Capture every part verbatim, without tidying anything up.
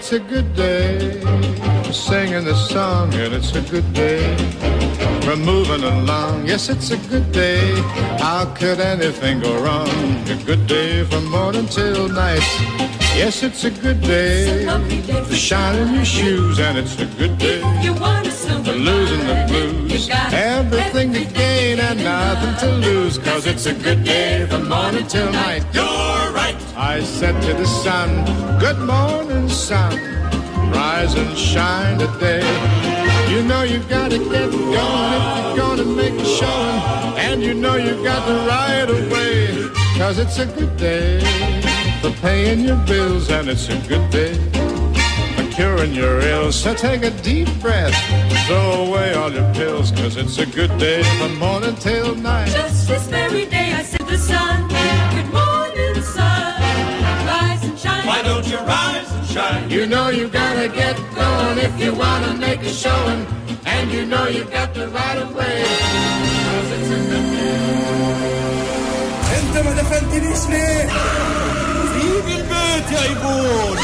it's a good day. Singing the song and it's a good day. We're moving along, yes, it's a good day. How could anything go wrong? A good day from morning till night. Yes, it's a good day. To shine in your shoes and it's a good day. For losing the blues, everything to gain and nothing to lose. Cause it's a good day from morning till night. You're right. I said to the sun, good morning, sun. Rise and shine today. You know you gotta get going if you're gonna make a showing. And you know you got to ride away. Cause it's a good day for paying your bills, and it's a good day for curing your ills. So take a deep breath, throw away all your pills. Cause it's a good day from morning till night. Just this very day I said the sun, good morning sun, rise and shine. Why don't you rise and shine? You know you gotta get going if you wanna make a showing. And you know you got to ride away. Cause it's a good day. انت ما دفنتنيش ليه؟ سيب البيت يا ايبون.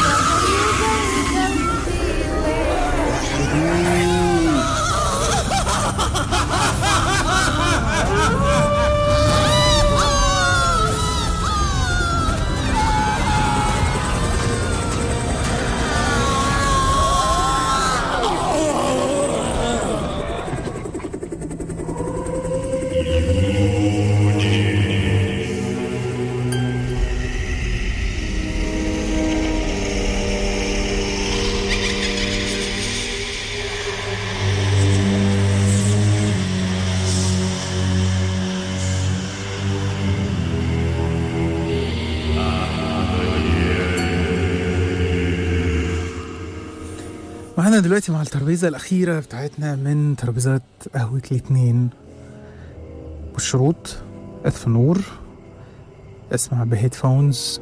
معنا دلوقتي مع الترابيزة الأخيرة بتاعتنا من ترابيزات قهوة الاتنين، والشروط اطفي النور، اسمع بهيدفونز،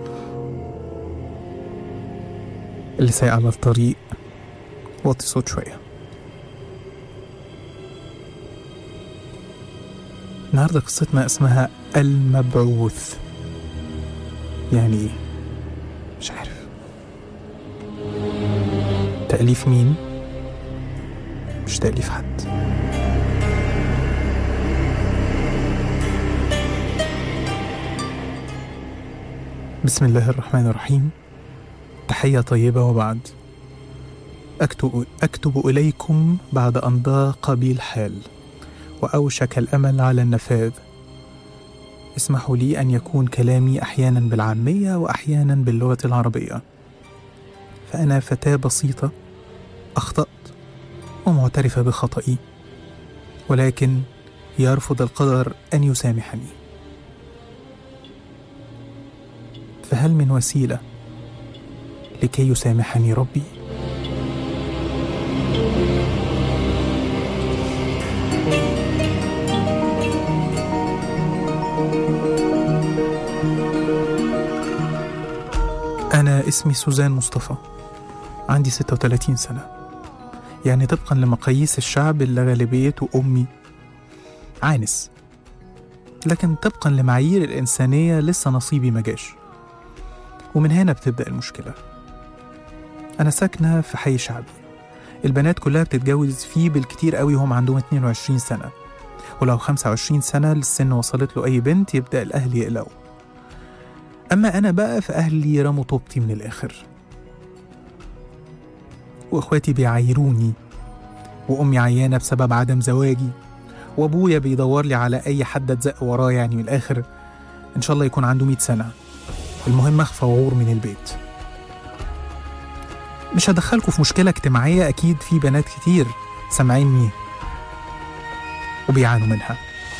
اللي سايق على الطريق وطي صوت شوية. النهاردة قصتنا اسمها المبعوث. يعني ايه؟ مش عارف. تأليف مين؟ مش تأليف حد. بسم الله الرحمن الرحيم. تحية طيبة وبعد. أكتب, أكتب إليكم بعد أن ضاق بي الحال وأوشك الأمل على النفاذ. اسمحوا لي أن يكون كلامي أحيانا بالعامية وأحيانا باللغة العربية، فأنا فتاة بسيطة أخطأت ومعترفة بخطئي، ولكن يرفض القدر أن يسامحني. فهل من وسيلة لكي يسامحني ربي؟ أنا اسمي سوزان مصطفى، عندي ستة وثلاثين سنة، يعني طبقا لمقاييس الشعب اللي غالبيته أمي عانس، لكن طبقا لمعايير الإنسانية لسه نصيبي مجاش. ومن هنا بتبدأ المشكلة. أنا ساكنة في حي شعبي، البنات كلها بتتجوز فيه بالكتير قوي هم عندهم اثنين وعشرين سنة، ولو خمسة وعشرين سنة للسن وصلت له أي بنت يبدأ الأهل يقلقوا. أما أنا بقى فأهلي رموا طوبتي من الآخر، وإخواتي بيعايروني، وأمي عيانة بسبب عدم زواجي، وأبويا بيدور لي على أي حد أتزق وراه، يعني من الآخر إن شاء الله يكون عنده مئة سنة، المهم أخفى وغور من البيت. مش هدخلكوا في مشكلة اجتماعية، أكيد في بنات كتير سامعيني وبيعانوا منها.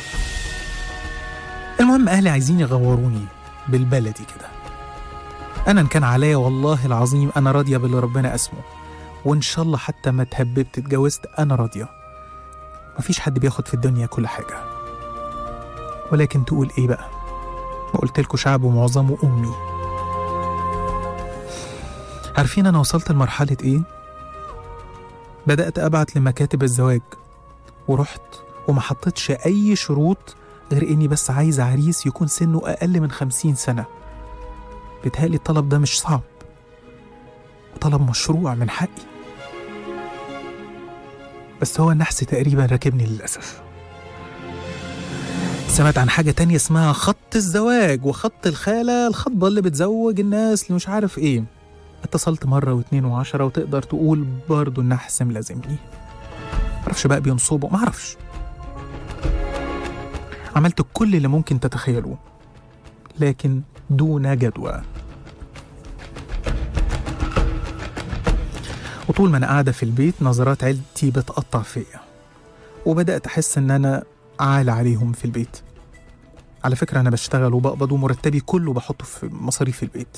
المهم أهلي عايزين يغوروني بالبلدي كده. أنا إن كان عليا والله العظيم أنا راضية باللي ربنا قسمه، وإن شاء الله حتى ما تهببت اتجوزت أنا راضية. مفيش حد بياخد في الدنيا كل حاجة. ولكن تقول إيه بقى؟ ما قلتلكوا شعب ومعظمه أمي. عارفين أنا وصلت لمرحلة إيه؟ بدأت أبعت لمكاتب الزواج، ورحت وما حطيتش أي شروط غير إني بس عايز عريس يكون سنه أقل من خمسين سنة. بيتهيألي الطلب ده مش صعب، وطلب مشروع من حقي. بس هو النحس تقريبا راكبني للأسف. سمعت عن حاجة تانية اسمها خط الزواج وخط الخالة، الخطبة اللي بتزوج الناس اللي مش عارف ايه. اتصلت مرة واتنين وعشرة، وتقدر تقول برضو النحس ملازمني. معرفش بقى بينصبوا، معرفش. عملت كل اللي ممكن تتخيلوه، لكن دون جدوى. وطول ما أنا قاعدة في البيت نظرات عيلتي بتقطع فيا، وبدأت أحس إن أنا عالة عليهم في البيت. على فكرة أنا بشتغل وبقبض ومرتبي كله بحطه في مصاريف البيت،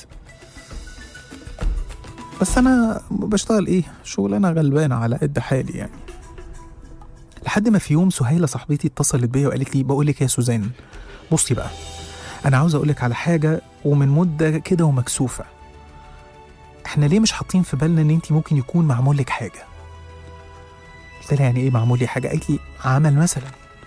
بس أنا بشتغل إيه؟ شغلانة غلبانة على قد حالي يعني. لحد ما في يوم سهيلة صاحبتي اتصلت بيا وقالت لي بقولك يا سوزان، بصي بقى، أنا عاوز أقولك على حاجة ومن مدة كده ومكسوفة. إحنا ليه مش حاطين في بالنا إن أنتي ممكن يكون معمول لك حاجة؟ قلت لها يعني إيه معمول لي حاجة؟ قالت لي عمل مثلا.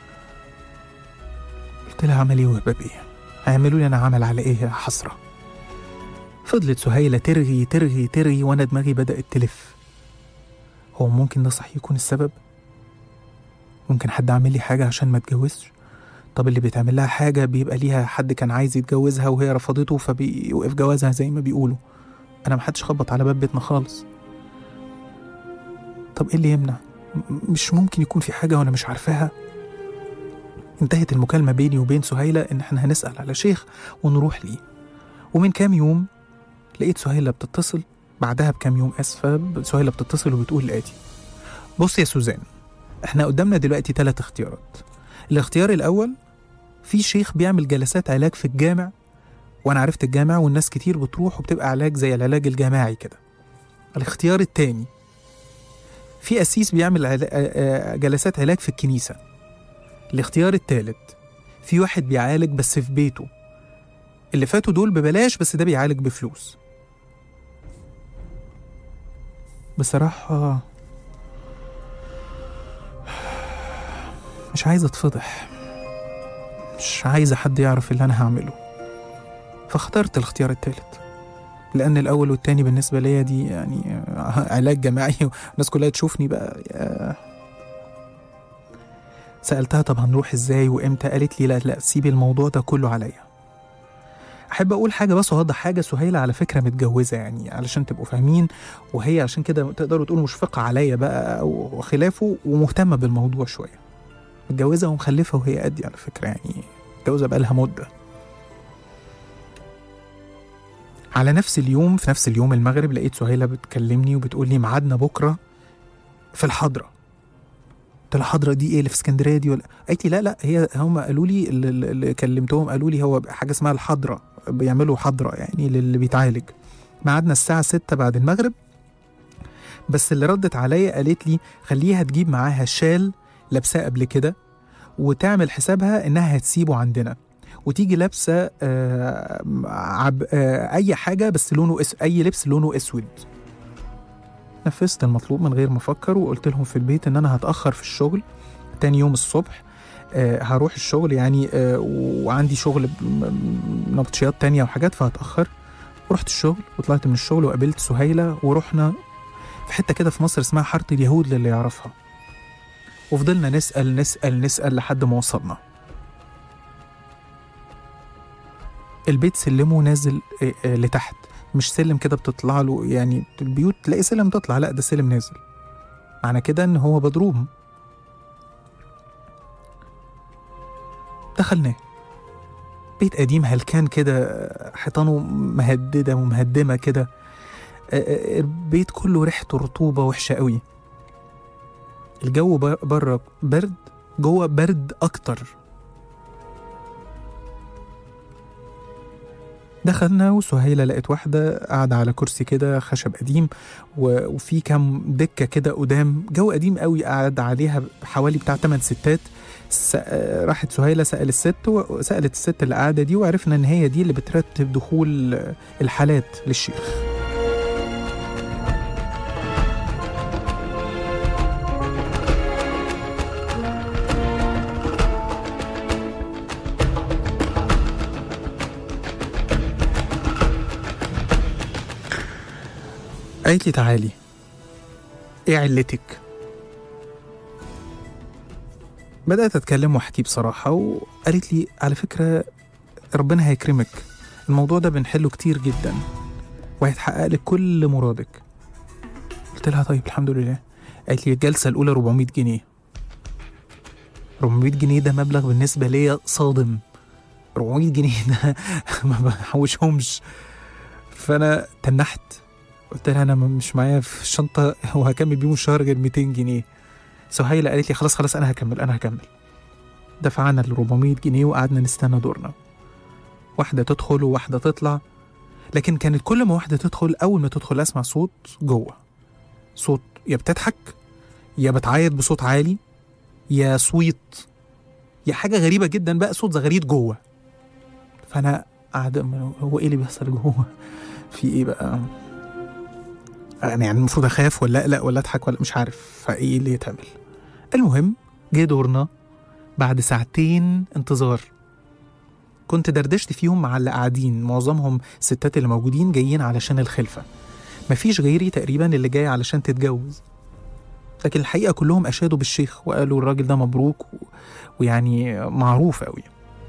قلت لها عمل إيه وهباب إيه؟ هيعملوا لي أنا عمل على إيه يا حسرة؟ فضلت سهيلة ترغي ترغي ترغي وأنا دماغي بدأت تلف. هو ممكن ده صحيح يكون السبب؟ ممكن حد عامل لي حاجة عشان ما اتجوزش؟ طب اللي بيتعمل لها حاجة بيبقى ليها حد كان عايز يتجوزها وهي رفضته فبيوقف جوازها زي ما بيقولوا. أنا محدش خبط على باب بيتنا خالص. طب إيه اللي يمنع؟ مش ممكن يكون في حاجة وأنا مش عارفاها؟ انتهت المكالمة بيني وبين سهيلة إن احنا هنسأل على شيخ ونروح ليه. ومن كام يوم لقيت سهيلة بتتصل، بعدها بكام يوم أسفة، سهيلة بتتصل وبتقول الآتي: بص يا سوزان، احنا قدامنا دلوقتي ثلاث اختيارات. الاختيار الأول، في شيخ بيعمل جلسات علاج في الجامع، وأنا عرفت الجامع والناس كتير بتروح وبتبقى علاج زي العلاج الجماعي كده. الاختيار التاني، في قسيس بيعمل جلسات علاج في الكنيسة. الاختيار التالت، في واحد بيعالج بس في بيته. اللي فاتوا دول ببلاش، بس ده بيعالج بفلوس. بصراحة مش عايزة اتفضح، مش عايزة حد يعرف اللي أنا هعمله، فاخترت الاختيار التالت، لأن الأول والتاني بالنسبة ليا دي يعني علاج جماعي والناس كلها تشوفني بقى. سألتها طب هنروح ازاي وامتى؟ قالت لي لا لا سيبي الموضوع ده كله عليا. أحب أقول حاجة بس وأوضح حاجة، سهيلة على فكرة متجوزة يعني علشان تبقوا فاهمين، وهي عشان كده تقدروا تقولوا مشفقة عليا بقى وخلافه، ومهتمة بالموضوع شوية. متجوزة ومخلفة وهي قدي على فكرة، يعني متجوزة بقالها مدة. على نفس اليوم في نفس اليوم المغرب لقيت سهيلة بتكلمني وبتقول لي ميعادنا بكرة في الحضرة. قلت لها الحضرة دي ايه اللي في اسكندرية دي ولا؟ قالت لي لا لا هي هم قالوا لي اللي كلمتهم قالوا لي هو حاجة اسمها الحضرة، بيعملوا حضرة يعني للي بيتعالج. ميعادنا الساعة ستة بعد المغرب. بس اللي ردت عليا قالت لي خليها تجيب معاها شال لابساه قبل كده، وتعمل حسابها انها هتسيبه عندنا، وتيجي لابسه آه عب آه اي حاجه بس لونه أس... اي لبس لونه اسود. نفذت المطلوب من غير ما افكر، وقلت لهم في البيت ان انا هتاخر في الشغل. تاني يوم الصبح آه هروح الشغل يعني آه وعندي شغل نبطشيات تانية وحاجات فهتاخر. ورحت الشغل وطلعت من الشغل وقابلت سهيلة، ورحنا في حته كده في مصر اسمها حاره اليهود للي يعرفها، وفضلنا نسال نسال نسال لحد ما وصلنا. البيت سلمه نازل لتحت، مش سلم كده بتطلع له يعني البيوت تلاقي سلم تطلع، لا ده سلم نازل، معنى كده ان هو بدروم. دخلناه، بيت قديم هلكان كده، حيطانه مهدده ومهدمه كده، البيت كله ريحته رطوبه وحشه قوي. الجو بره برد، جوه برد اكتر. دخلنا وسهيلة لقيت واحدة قاعدة على كرسي كده خشب قديم، وفي كام دكة كده قدام، جو قديم قوي، قاعد عليها حوالي بتاع تمن ستات. راحت سهيلة سأل الست وسألت الست اللي قاعدة دي، وعرفنا ان هي دي اللي بترتب دخول الحالات للشيخ. قالت لي تعالي، ايه علتك؟ بدأت أتكلم وأحكي بصراحة، وقالت لي على فكرة ربنا هيكرمك، الموضوع ده بنحله كتير جدا وهيتحقق لك كل مرادك. قلت لها طيب الحمد لله. قالت لي الجلسة الأولى أربعمية جنيه. أربعمية جنيه ده مبلغ بالنسبة ليا صادم. أربعمية جنيه ده ما بحوشهمش. فأنا تنحت، قلت لها أنا مش معايا في الشنطة وهكمل بيهم الشهر غير ميتين جنيه. سهيلة قالت لي خلاص خلاص أنا هكمل أنا هكمل. دفعنا ال أربعمية جنيه وقعدنا نستنى دورنا، واحدة تدخل وواحدة تطلع. لكن كانت كل ما واحدة تدخل أول ما تدخل أسمع صوت جوه، صوت يا بتضحك يا بتعيط بصوت عالي يا صويت يا حاجة غريبة جدا بقى، صوت زغاريد جوه. فأنا قاعد هو إيه اللي بيحصل جوه؟ في إيه بقى؟ أنا يعني المفروض أخاف ولا لا ولا أضحك ولا مش عارف فإيه اللي يتعمل. المهم جه دورنا بعد ساعتين انتظار، كنت دردشت فيهم مع اللي قاعدين، معظمهم ستات اللي موجودين جايين علشان الخلفة، مفيش غيري تقريبا اللي جاي علشان تتجوز. لكن الحقيقة كلهم أشادوا بالشيخ وقالوا الراجل ده مبروك و... ويعني معروف قوي.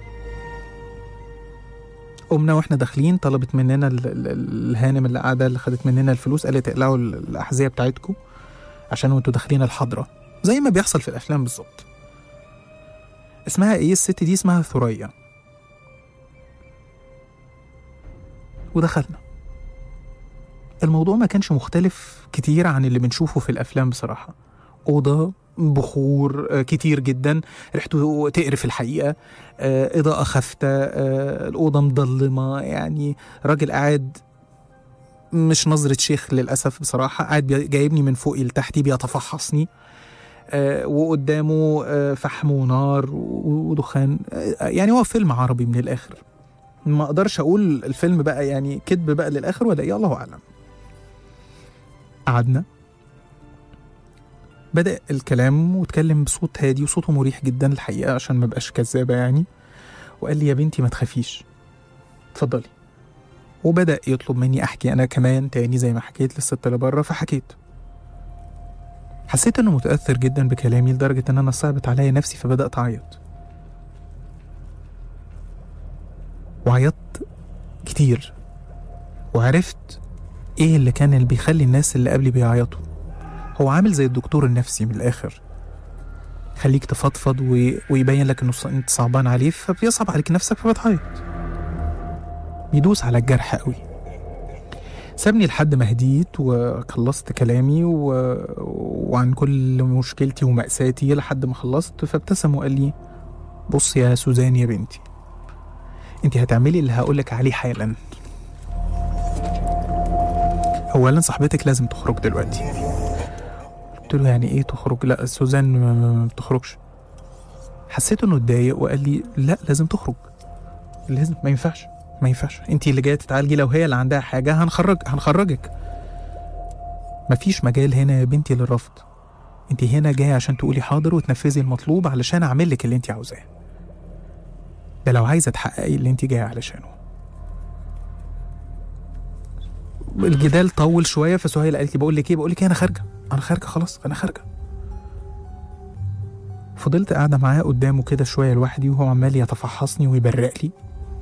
قمنا واحنا داخلين طلبت مننا ال... ال... الهانم اللي قاعدة اللي خدت مننا الفلوس، قالت اقلعوا الأحذية بتاعتكم عشان وانتوا داخلين الحضرة، زي ما بيحصل في الأفلام بالظبط. اسمها ايه الست دي؟ اسمها ثريا. ودخلنا. الموضوع ما كانش مختلف كتير عن اللي بنشوفه في الأفلام بصراحة. أوضة بخور كتير جدا، ريحته تقرف الحقيقة، إضاءة خافتة، الأوضة مضلمة، يعني راجل قاعد مش نظرة شيخ للأسف بصراحة، قاعد جايبني من فوقي لتحتي بيتفحصني، وقدامه فحم ونار ودخان. يعني هو فيلم عربي من الآخر، ما أقدرش أقول الفيلم بقى يعني كذب بقى للآخر ولا إيه، الله أعلم. قعدنا، بدأ الكلام واتكلم بصوت هادي وصوته مريح جدا الحقيقة عشان ما بقاش كذابة يعني، وقال لي يا بنتي ما تخافيش اتفضلي. وبدأ يطلب مني أحكي أنا كمان تاني زي ما حكيت للست اللي بره، فحكيت. حسيت إنه متأثر جدا بكلامي لدرجة إن أنا صعبت عليا نفسي، فبدأت أعيط وعيطت كتير، وعرفت إيه اللي كان اللي بيخلي الناس اللي قبلي بيعيطوا. هو عامل زي الدكتور النفسي من الآخر، خليك تفضفض ويبين لك إنه أنت صعبان عليه فبيصعب عليك نفسك فبتعيط، بيدوس على الجرح قوي. سابني لحد ما هديت وخلصت كلامي و... وعن كل مشكلتي ومأساتي لحد ما خلصت، فابتسم وقال لي بص يا سوزان يا بنتي، انت هتعملي اللي هقولك عليه حالا. اولا صاحبتك لازم تخرج دلوقتي. قلت له يعني ايه تخرج؟ لا سوزان ما بتخرجش. حسيت انه اتضايق وقال لي لا لازم تخرج، لازم، ما ينفعش ما ينفعش، انت اللي جايه تتعالجي، لو هي اللي عندها حاجه هنخرج هنخرجك. مفيش مجال هنا يا بنتي للرفض، انت هنا جايه عشان تقولي حاضر وتنفذي المطلوب علشان اعمل لك اللي انت عاوزاه، ده لو عايزه تحققي اللي انت جايه علشانه. الجدال طول شويه، فسهيل قالت لي بقول لك ايه بقول لك ايه انا خارجه انا خارجه خلاص انا خارجه. فضلت قاعده معاه قدامه كده شويه لوحدي وهو عمال يتفحصني ويبرق لي.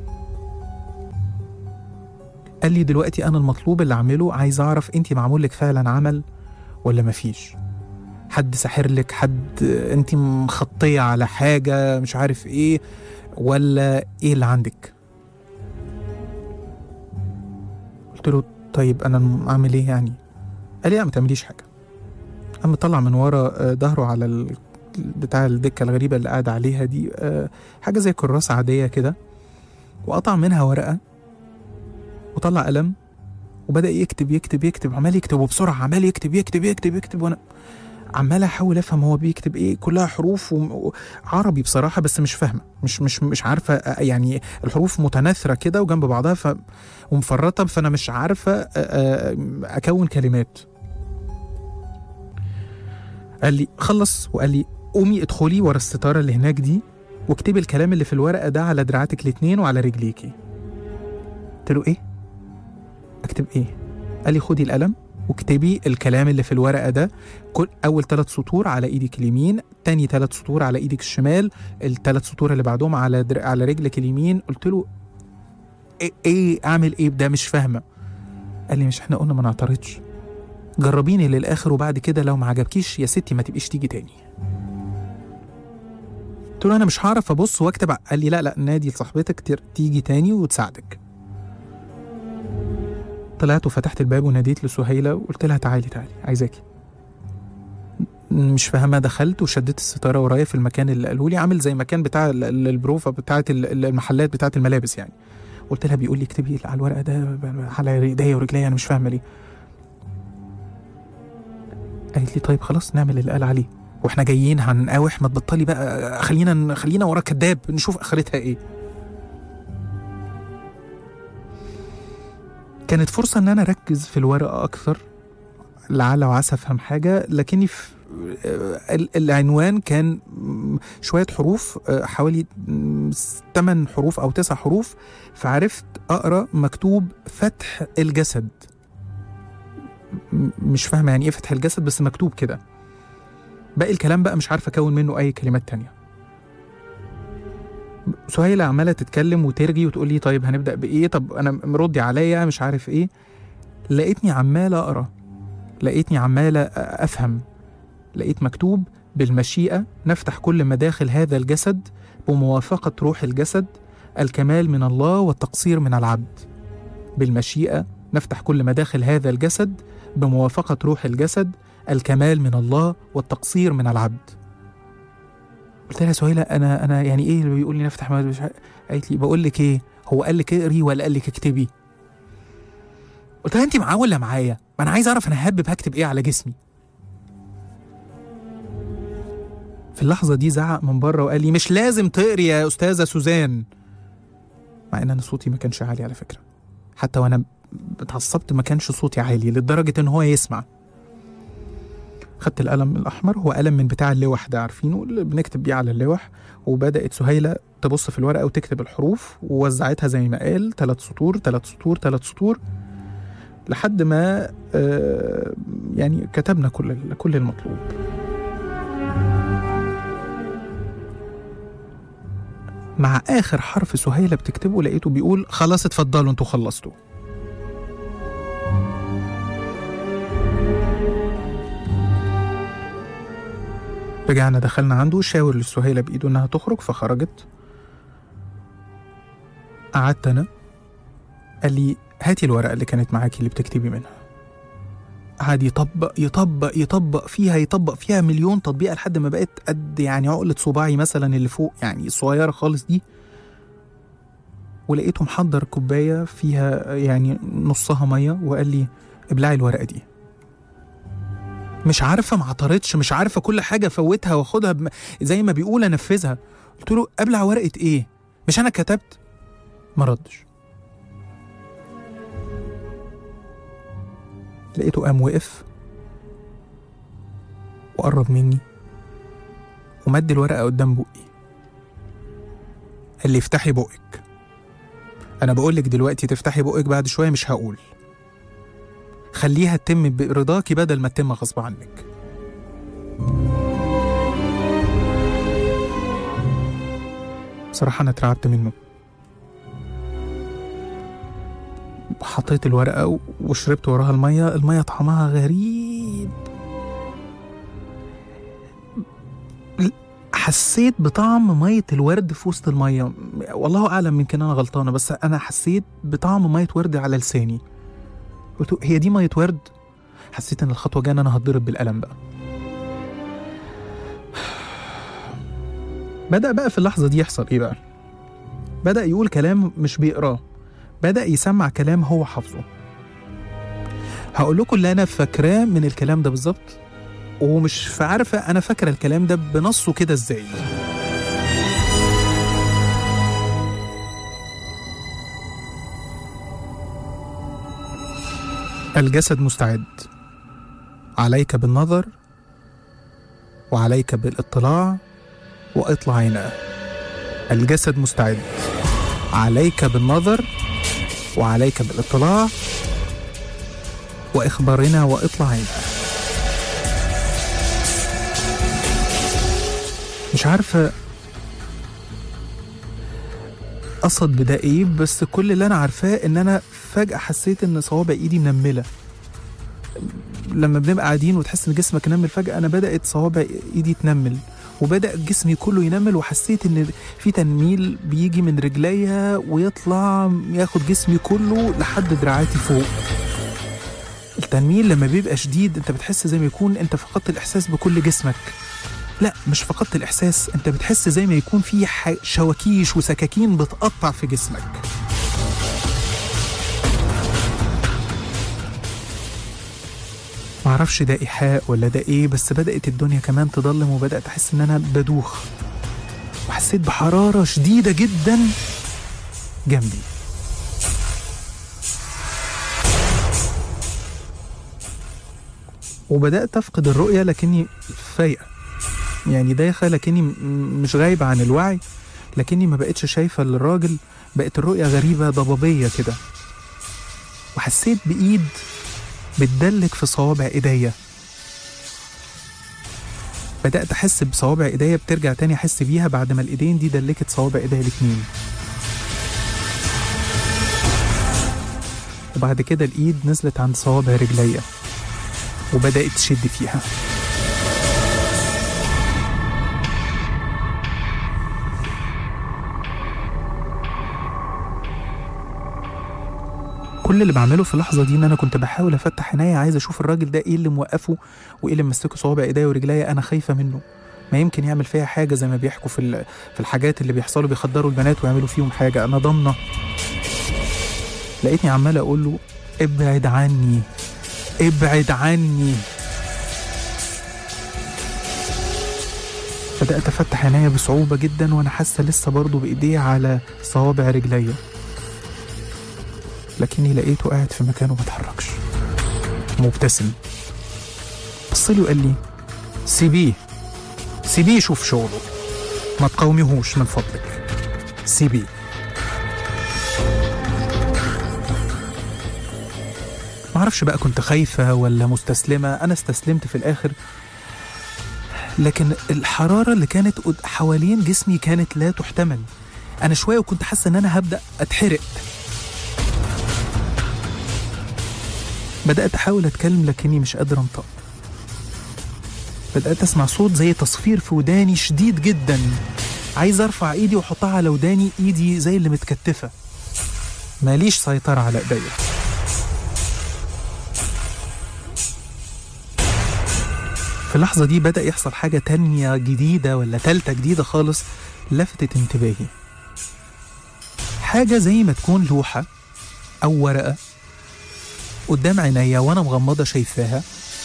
قال لي دلوقتي انا المطلوب اللي اعمله، عايز اعرف انت معمول لك فعلا عمل ولا مفيش، حد ساحر لك، حد انت مخطيه على حاجه مش عارف ايه، ولا ايه اللي عندك. قلت له طيب انا اعمل ايه يعني؟ قال لي لا ما تعمليش حاجه. قام طلع من ورا ظهره على ال... بتاع الدكه الغريبه اللي قاعد عليها دي حاجه زي كراسه عاديه كده، وقطع منها ورقه وطلع قلم وبدأ يكتب يكتب يكتب عمال يكتب وبسرعة، عمال يكتب يكتب يكتب يكتب وانا عمال احاول افهم هو بيكتب ايه، كلها حروف وعربي بصراحة بس مش فاهمة، مش مش مش عارفة يعني، الحروف متناثرة كده وجنب بعضها ف ومفرطة، فانا مش عارفة اكون كلمات. قال لي خلص وقال لي قومي ادخلي ورا الستارة اللي هناك دي واكتبي الكلام اللي في الورقة ده على دراعاتك الاتنين وعلى رجليكي. قلت له ايه؟ اكتب ايه؟ قال لي خدي القلم واكتبي الكلام اللي في الورقة ده. كل أول ثلاث سطور على إيدك اليمين، تاني ثلاث سطور على إيدك الشمال، الثلاث سطور اللي بعدهم على در... على رجلك اليمين. قلت له إيه, إيه أعمل إيه ده؟ مش فاهمة. قال لي مش إحنا قلنا ما نعترضش، جربيني للآخر وبعد كده لو ما عجبكيش يا ستي ما تبقيش تيجي تاني. قلت له أنا مش هعرف أبص وأكتب. قال لي لا لا نادي لصاحبتك تيجي تاني وتساعدك. طلعت وفتحت الباب وناديت لسهيلة وقلت لها تعالي تعالي عايزاكي. مش فاهمة. دخلت وشدت الستارة ورايا في المكان اللي قالوا لي، عامل زي مكان بتاع البروفة بتاعة المحلات بتاعة الملابس يعني. قلت لها بيقول لي اكتبي على الورقة ده على ايديا ورجليا، أنا مش فاهمة ليه. قالت لي طيب خلاص نعمل اللي قال عليه، واحنا جايين هنقاوح، ما تبطلي بقى، خلينا خلينا ورا كداب نشوف اخرتها ايه. كانت فرصة ان انا اركز في الورقة اكثر لعل وعسى افهم حاجة، لكني في العنوان كان شوية حروف، حوالي ثمان حروف او تسع حروف، فعرفت اقرأ مكتوب فتح الجسد. مش فاهمة يعني ايه فتح الجسد، بس مكتوب كده. باقي الكلام بقى مش عارفة اكون منه اي كلمات تانية. سهيلة عمالة تتكلم وترجي وتقول لي طيب هنبدأ بايه، طب انا مردي عليا مش عارف ايه. لقيتني عمالة اقرأ، لقيتني عمالة افهم. لقيت مكتوب بالمشيئة نفتح كل مداخل هذا الجسد بموافقة روح الجسد، الكمال من الله والتقصير من العبد. بالمشيئة نفتح كل مداخل هذا الجسد بموافقة روح الجسد، الكمال من الله والتقصير من العبد. قلت لها سهيلة أنا أنا يعني إيه اللي بيقول لي نفتح مداخل؟ قالت لي بقول لك إيه، هو قال لك اقري ولا قال لك اكتبي؟ قلت لها أنت معاه ولا معايا؟ ما أنا عايز أعرف أنا هبب هكتب إيه على جسمي. في اللحظة دي زعق من بره وقال لي مش لازم تقري يا أستاذة سوزان. مع إن أنا صوتي ما كانش عالي على فكرة، حتى وأنا اتعصبت ما كانش صوتي عالي لدرجة إن هو يسمع. خدت القلم الأحمر، هو قلم من بتاع اللوح ده عارفينه اللي بنكتب بيه على اللوح، وبدأت سهيلة تبص في الورقة وتكتب الحروف، ووزعتها زي ما قال ثلاث سطور ثلاث سطور ثلاث سطور لحد ما آه يعني كتبنا كل كل المطلوب. مع آخر حرف سهيلة بتكتبه لقيته بيقول خلاص اتفضلوا انتوا خلصتوا. رجعنا دخلنا عنده، شاور لسهيلة بإيده إنها تخرج فخرجت. قعدت أنا، قال لي هاتي الورقة اللي كانت معاكي اللي بتكتبي منها. قعد يطبق يطبق يطبق فيها يطبق فيها مليون تطبيقة لحد ما بقت قد يعني عقلة صباعي مثلا اللي فوق، يعني الصغيرة خالص دي. ولقيته محضر كوباية فيها يعني نصها مية وقال لي ابلعي الورقة دي. مش عارفة، ما اعترضش، مش عارفة، كل حاجة فوتها واخدها بم... زي ما بيقول انفذها. قلت له ابلع ورقة ايه؟ مش انا كتبت؟ ما ردش. لقيته قام وقف وقرب مني ومد الورقة قدام بقي، قال لي افتحي بقك. انا بقولك دلوقتي تفتحي بقك، بعد شوية مش هقول. خليها تتم برضاكي بدل ما تتم غصب عنك. بصراحة أنا اترعبت منه. حطيت الورقة وشربت وراها المية. المية طعمها غريب، حسيت بطعم مية الورد في وسط المية. والله أعلم يمكن أنا غلطانة، بس أنا حسيت بطعم مية ورد على لساني. قلت هي دي مية ورد؟ حسيت ان الخطوة جاية انا هتضرب بالقلم بقى. بدأ بقى في اللحظة دي يحصل ايه بقى؟ بدأ يقول كلام مش بيقراه، بدأ يسمع كلام هو حافظه. هقول لكم اللي انا فاكراه من الكلام ده بالظبط، ومش عارفة انا فاكرة الكلام ده بنصه كده ازاي. الجسد مستعد، عليك بالنظر وعليك بالاطلاع واطلع عيناه. الجسد مستعد، عليك بالنظر وعليك بالاطلاع وإخبارنا وإطلاعنا. مش عارفة قصد بدا ايه، بس كل اللي انا عارفاه ان انا فجأة حسيت ان صوابع ايدي منملة. لما بنبقى قاعدين وتحس ان جسمك نمل، فجأة انا بدأت صوابع ايدي تنمل، وبدأ جسمي كله ينمل، وحسيت ان في تنميل بيجي من رجليا ويطلع ياخد جسمي كله لحد دراعاتي فوق. التنميل لما بيبقى شديد انت بتحس زي ما يكون انت فقدت الاحساس بكل جسمك. لا، مش فقدت الإحساس، أنت بتحس زي ما يكون في شواكيش وسكاكين بتقطع في جسمك. معرفش ده إيحاء ولا ده إيه، بس بدأت الدنيا كمان تضلم، وبدأت أحس إن أنا بدوخ، وحسيت بحرارة شديدة جدا جنبي. وبدأت أفقد الرؤية لكني فايقة، يعني دايخة لكني مش غايبة عن الوعي، لكني ما بقتش شايفة الراجل، بقت الرؤية غريبة ضبابية كده. وحسيت بإيد بتدلك في صوابع إيديا. بدأت أحس بصوابع إيديا بترجع تاني أحس بيها بعد ما الإيدين دي دلكت صوابع إيديا الاتنين. وبعد كده الإيد نزلت عند صوابع رجليا وبدأت تشد فيها. كل اللي بعمله في اللحظة دي ان انا كنت بحاول افتح عينيا، عايز اشوف الراجل ده ايه اللي موقفه وايه اللي ممسكه صوابع ايديا ورجليا. انا خايفة منه، ما يمكن يعمل فيها حاجة زي ما بيحكوا في في الحاجات اللي بيحصلوا، بيخدروا البنات ويعملوا فيهم حاجة. انا ضامنة. لقيتني عمال اقول له ابعد عني، ابعد عني. بدأت افتح عينيا بصعوبة جدا وانا حاسة لسه برضو بايديه على صوابع رجليا، لكني لقيته قاعد في مكانه ما اتحركش مبتسم. بصلي وقال لي سيبيه سيبيه يشوف شغله، ما تقاوميهوش من فضلك، سيبيه. معرفش بقى كنت خايفة ولا مستسلمة. أنا استسلمت في الآخر، لكن الحرارة اللي كانت حوالين جسمي كانت لا تحتمل. أنا شوية وكنت حاسة إن أنا هبدأ أتحرق. بدأت أحاول أتكلم لكني مش قادر أنطق. بدأت أسمع صوت زي تصفير في وداني شديد جدا. عايز أرفع إيدي وأحطها على وداني، إيدي زي اللي متكتفة، ماليش سيطرة على إيديا. في اللحظة دي بدأ يحصل حاجة تانية جديدة ولا تالتة جديدة خالص لفتت انتباهي. حاجة زي ما تكون لوحة أو ورقة قدام عينيا وانا مغمضة شايفاها،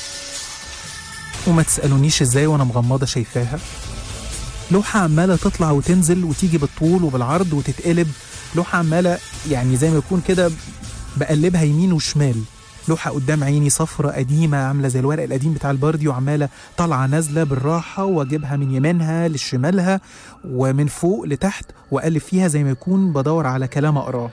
وما تسألونيش ازاي وانا مغمضة شايفاها. لوحة عمالة تطلع وتنزل وتيجي بالطول وبالعرض وتتقلب. لوحة عمالة يعني زي ما يكون كده بقلبها يمين وشمال. لوحة قدام عيني صفرة قديمة عاملة زي الورق القديم بتاع الباردي، وعمالة طالعة نازلة بالراحة، واجيبها من يمينها لشمالها ومن فوق لتحت وأقلب فيها زي ما يكون بدور على كلام أقراه.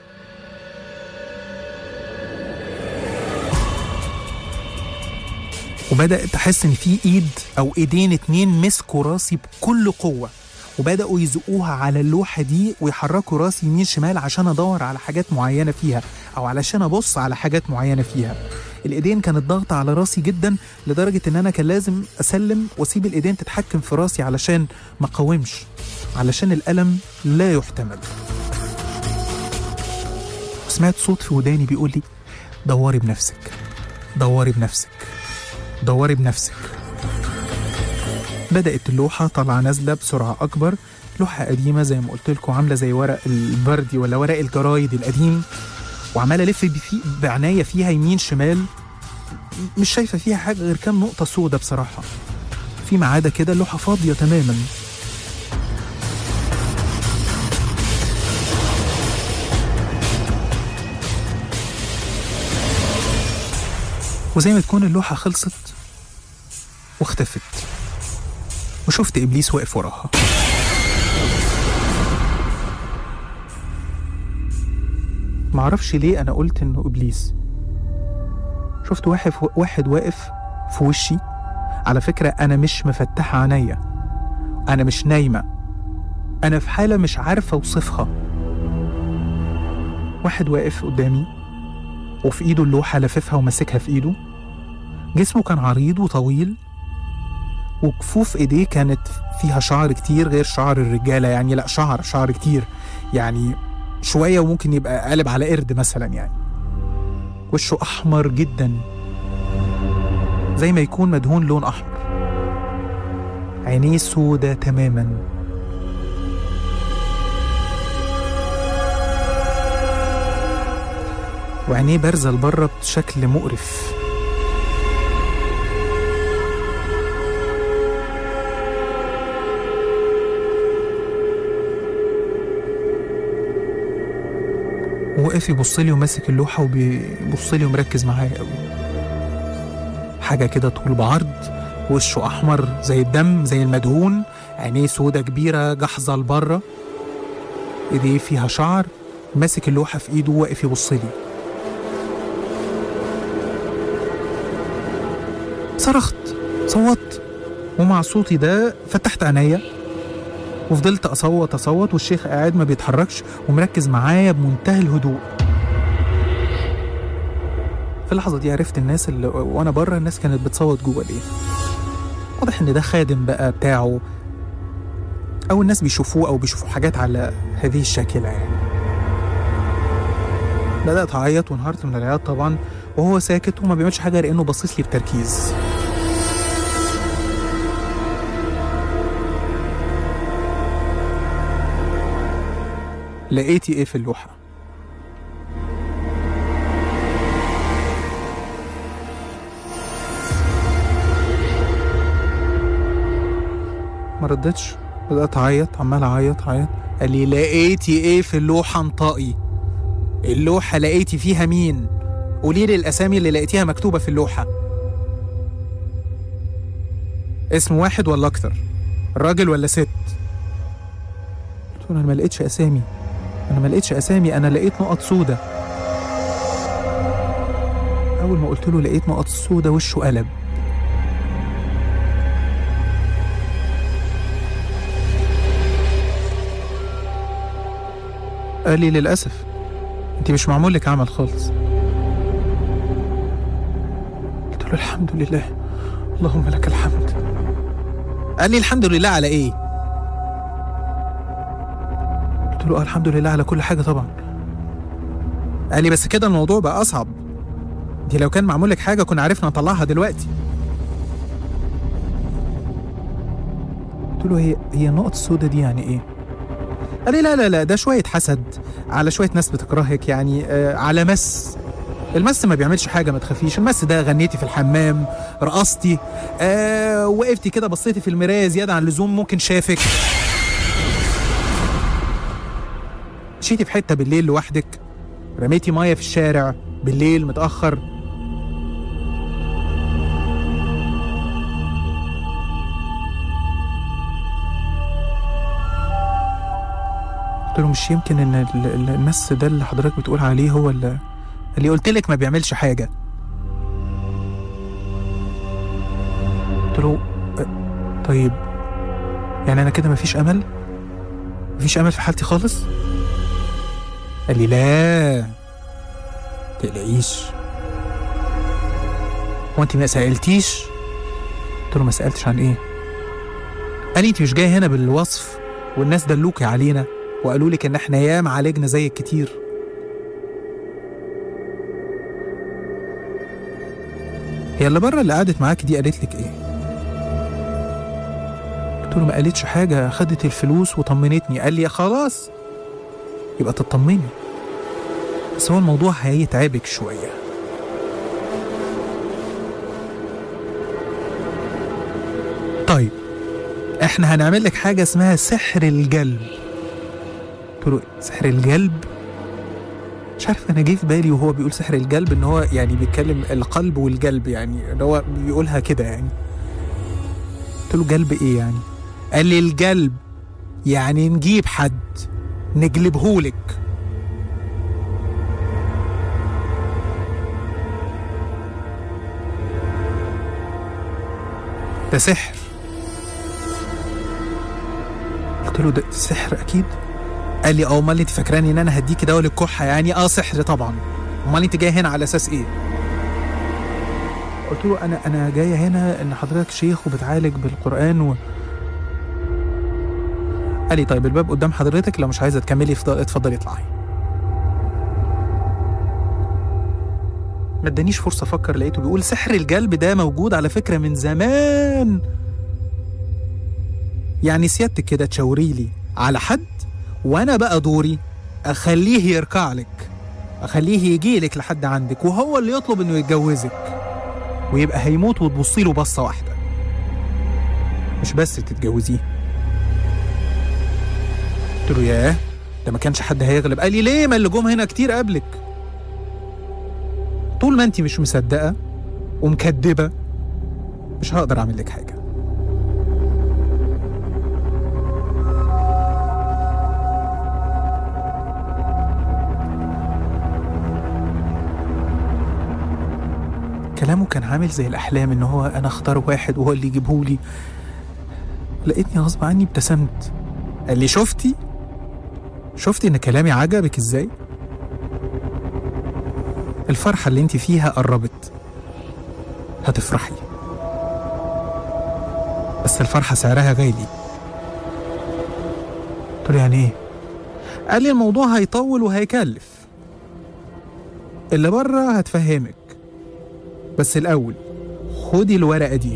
وبدأت أحس إن في إيد أو إيدين اتنين مسكوا راسي بكل قوة، وبدأوا يزقوها على اللوحة دي ويحركوا راسي يمين شمال عشان أدور على حاجات معينة فيها، أو علشان أبص على حاجات معينة فيها. الإيدين كانت ضغطة على راسي جدا لدرجة إن أنا كان لازم أسلم وأسيب الإيدين تتحكم في راسي علشان ما قاومش، علشان الألم لا يحتمل. وسمعت صوت في وداني بيقول لي دوري بنفسك، دوري بنفسك، دوري بنفسك. بدأت اللوحة طالعة نازلة بسرعة أكبر. لوحة قديمة زي ما قلت لكم، عاملة زي ورق البردي ولا ورق الجرايد القديم، وعمالة ألف بعناية فيها يمين شمال. مش شايفة فيها حاجة غير كام نقطة سودة بصراحة، فيما عدا كده اللوحة فاضية تماما. وزي ما تكون اللوحة خلصت واختفت، وشفت إبليس واقف وراها. معرفش ليه أنا قلت إنه إبليس. شفت واحد واحد واقف في وشي. على فكرة أنا مش مفتحة عينيا، أنا مش نايمة، أنا في حالة مش عارفة أوصفها. واحد واقف قدامي وفي إيده اللوحة لاففها وماسكها في إيده. جسمه كان عريض وطويل، وكفوف إيديه كانت فيها شعر كتير غير شعر الرجالة، يعني لأ شعر شعر كتير، يعني شوية وممكن يبقى قالب على قرد مثلا. يعني وشه أحمر جدا زي ما يكون مدهون لون أحمر، عينيه سودة تماما. وعينيه بارزة لبره بشكل مقرف. وقف يبص لي وماسك اللوحة وبيبص لي ومركز معايا قوي. حاجة كده طول بعرض، وشه أحمر زي الدم زي المدهون، عينيه سودة كبيرة جحظة لبره، ايديه فيها شعر، ماسك اللوحة في ايده وواقف يبص لي. صرخت، صوت، ومع صوتي ده فتحت عينيا وفضلت أصوت أصوت والشيخ قاعد ما بيتحركش ومركز معايا بمنتهى الهدوء. في اللحظة دي عرفت الناس اللي وأنا بره الناس كانت بتصوت جوه ليه. واضح إن ده خادم بقى بتاعه، أو الناس بيشوفوه أو بيشوفوا حاجات على هذه الشاكلة يعني. بدأت أعيط وانهارت من العياط طبعا، وهو ساكت وما بيعملش حاجة لأنه باصص لي بتركيز. لقيتي ايه في اللوحة؟ ما ردتش، بدأت أعيط، عمال أعيط أعيط. قال لي لقيتي ايه في اللوحة؟ انطقي. اللوحة لقيتي فيها مين؟ قولي لي الأسامي اللي لقيتيها مكتوبة في اللوحة. اسم واحد ولا أكتر؟ راجل ولا ست؟ قلت له أنا ما لقيتش أسامي، أنا ما لقيتش أسامي، أنا لقيت نقط سودة. أول ما قلت له لقيت نقط سودة وشه قلب. قال لي للأسف أنت مش معمول لك عمل خالص. قلت له الحمد لله، اللهم لك الحمد. قال لي الحمد لله على إيه؟ قلت له الحمد لله على كل حاجة طبعا. قال لي بس كده الموضوع بقى أصعب، دي لو كان معمول لك حاجة كنا عرفنا نطلعها دلوقتي. قلت له هي هي النقط السوداء دي يعني إيه؟ قال لي لا لا لا ده شوية حسد على شوية ناس بتكرهك يعني، آه على مس. المس ما بيعملش حاجة ما تخافيش، المس ده غنيتي في الحمام، رقصتي، آه وقفتي كده بصيتي في المراية زيادة عن اللزوم ممكن شافك، مشيتي في حتة بالليل لوحدك، رميتي مية في الشارع بالليل متأخر. قلت له مش يمكن ان المس ده اللي حضرتك بتقول عليه هو اللي اللي قلت لك ما بيعملش حاجة. قلت له طيب يعني انا كده مفيش امل؟ مفيش امل في حالتي خالص؟ قال لي لا تقلقيش. هو انت ما سألتيش؟ قلت له ما سألتش عن ايه؟ قال لي انت مش جاي هنا بالوصف والناس دلوكي علينا وقالوا لك ان احنا يام عالجنا زيك كتير؟ هي اللي بره اللي قعدت معاك دي قالت لك ايه؟ قلت له ما قالتش حاجه، خدت الفلوس وطمنتني. قال لي خلاص يبقى تطمني، بس هو الموضوع هيتعبك شويه. طيب احنا هنعمل لك حاجه اسمها سحر الجلب. قلت له سحر الجلب؟ مش عارف انا جه في بالي وهو بيقول سحر الجلب ان هو يعني بيتكلم القلب والجلب، يعني ان هو بيقولها كده يعني. قلت له جلب ايه يعني؟ قال لي الجلب يعني نجيب حد نجلبهولك. ده سحر. قلت له ده سحر اكيد. قال لي اه. امال انت فاكراني ان انا هديكي دواء للكحه يعني؟ اه سحر طبعا. امال انت جايه هنا على اساس ايه؟ قلت له انا انا جايه هنا ان حضرتك شيخ وبتعالج بالقران و... قال لي طيب الباب قدام حضرتك، لو مش عايزه تكملي اتفضلي اطلعي. ما ادانيش فرصه افكر، لقيته بيقول سحر الجلب ده موجود على فكره من زمان. يعني سيادتك كده تشاوري لي على حد وانا بقى دوري اخليه يركع لك، اخليه يجي لك لحد عندك وهو اللي يطلب انه يتجوزك، ويبقى هيموت وتبصي له بصه واحده مش بس تتجوزيه. قلت له ياه ده ما كانش حد هيغلب. قال لي ليه؟ ما اللي جم هنا كتير قبلك. طول ما انت مش مصدقه ومكدبه مش هقدر اعمل لك حاجه. كلامه كان عامل زي الأحلام، إن هو أنا أختار واحد وهو اللي يجيبهولي. لقيتني غصب عني ابتسمت. قال لي شفتي؟ شفتي إن كلامي عجبك إزاي؟ الفرحة اللي انت فيها قربت، هتفرحي، بس الفرحة سعرها غالي. قلت له يعني إيه؟ قال لي الموضوع هيطول وهيكلف، اللي بره هتفهمك، بس الأول خدي الورقة دي.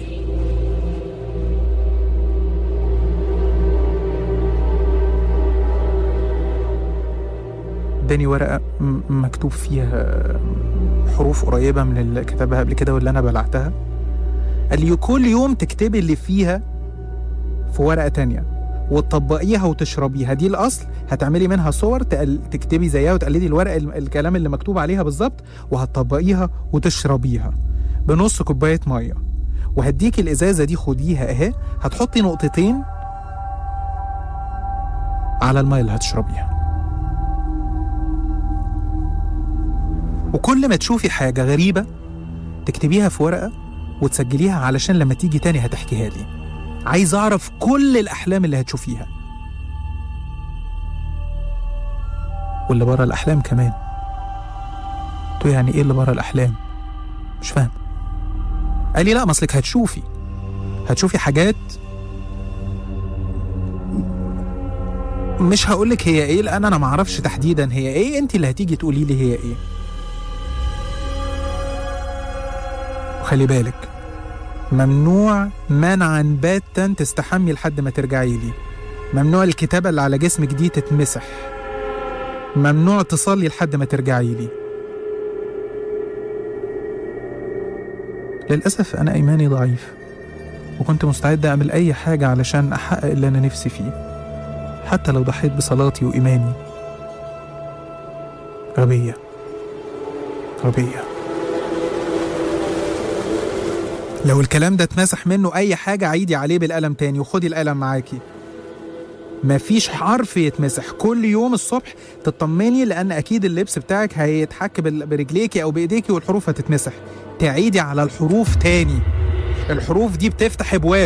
اداني ورقة مكتوب فيها حروف قريبة من اللي كتبها قبل كده واللي أنا بلعتها. قال لي كل يوم تكتبي اللي فيها في ورقة تانية وتطبقيها وتشربيها. دي الأصل، هتعملي منها صور تكتبي زيها وتقلدي الورقة الكلام اللي مكتوب عليها بالظبط، وهتطبقيها وتشربيها بنص كوباية مية. وهديكي الإزازة دي، خديها اهي، هتحطي نقطتين على المية اللي هتشربيها، وكل ما تشوفي حاجة غريبة تكتبيها في ورقة وتسجليها علشان لما تيجي تاني هتحكيها لي. عايز أعرف كل الأحلام اللي هتشوفيها واللي برا الأحلام كمان. قلت له يعني إيه اللي برا الأحلام؟ مش فاهم. قال لي لا، مصلك هتشوفي هتشوفي حاجات مش هقولك هي ايه لان انا معرفش تحديدا هي ايه، انت اللي هتيجي تقولي لي هي ايه. وخلي بالك ممنوع منعا باتا تستحمي لحد ما ترجعي لي. ممنوع الكتابة اللي على جسمك دي تتمسح. ممنوع تصلي لحد ما ترجعي لي. للأسف أنا إيماني ضعيف، وكنت مستعد أعمل أي حاجة علشان أحقق اللي أنا نفسي فيه، حتى لو ضحيت بصلاتي وإيماني. غبية غبية. لو الكلام ده اتمسح منه أي حاجة عيدي عليه بالقلم تاني، وخدي القلم معاكي. مفيش حرف يتمسح. كل يوم الصبح تطمني، لأن أكيد اللبس بتاعك هيتحك برجليكي أو بإيديكي والحروف هتتمسح. تعيدي على الحروف تاني. الحروف دي بتفتح أبواب،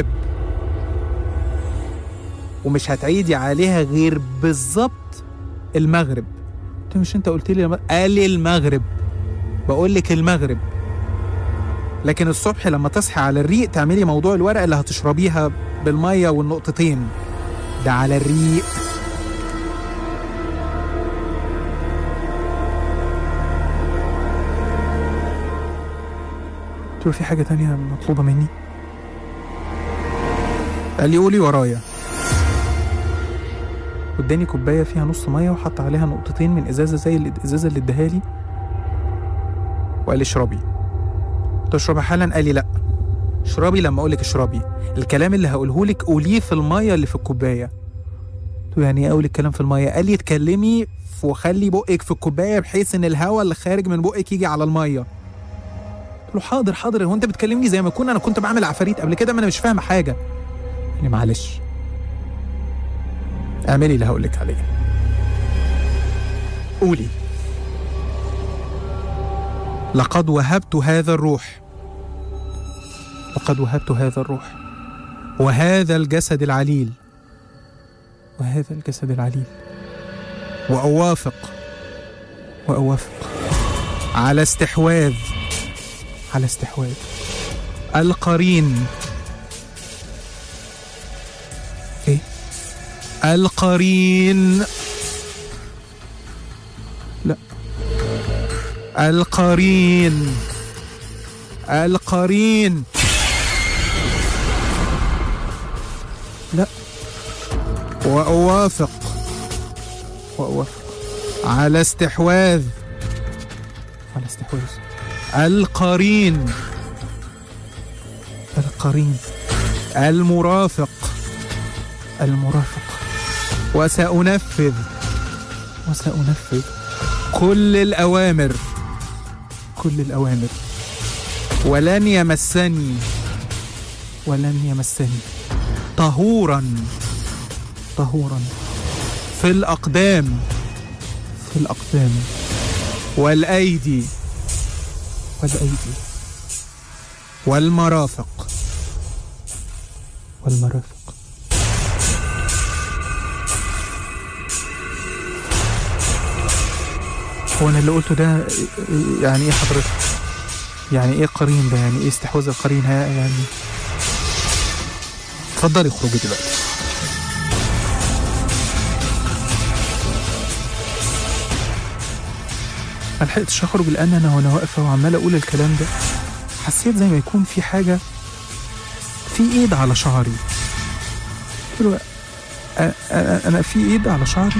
ومش هتعيدي عليها غير بالظبط المغرب. انت مش انت قلت لي قال لي المغرب، بقول لك المغرب. لكن الصبح لما تصحي على الريق تعملي موضوع الورقة اللي هتشربيها بالمية والنقطتين ده على الريق. قلت له في حاجة تانية مطلوبة مني؟ قال لي قولي ورايا. اداني كوبايه فيها نص ميه وحط عليها نقطتين من ازازه زي الازازه اللي اداها لي، وقال لي اشربي. قلت له اشربها حالا؟ قال لي لا، اشربي لما اقول لك اشربي. الكلام اللي هقوله لك قوليه في الميه اللي في الكوبايه. قلت له يعني ايه اقول الكلام في الميه؟ قال لي اتكلمي وخلي بقك في الكوبايه بحيث ان الهواء اللي خارج من بقك يجي على الميه. قلت له حاضر حاضر، هو انت بتكلمني زي ما كنا انا كنت بعمل عفاريت قبل كده؟ ما انا مش فاهمه حاجه. قال لي معلش اعملي اللي هقولك عليه. قولي لقد وهبت هذا الروح، لقد وهبت هذا الروح وهذا الجسد العليل وهذا الجسد العليل وأوافق وأوافق على استحواذ على استحواذ القرين إيه؟ القرين لا القرين القرين لا وأوافق وأوافق على استحواذ على استحواذ القرين القرين المرافق المرافق وسأنفذ وسأنفذ كل الأوامر كل الأوامر ولن يمسني ولن يمسني طهورا طهورا في الأقدام في الأقدام والأيدي والأيدي والمرافق والمرافق. هو أنا اللي قلته ده يعني إيه حضرتك؟ يعني إيه قرين ده؟ يعني إيه استحواذ القرين؟ ها يعني اتفضلي اخرجي دلوقتي. ملحقتش اخرج لان انا وانا واقفه وعمال اقول الكلام ده حسيت زي ما يكون في حاجه في ايد على شعري. قلت له انا في ايد على شعري.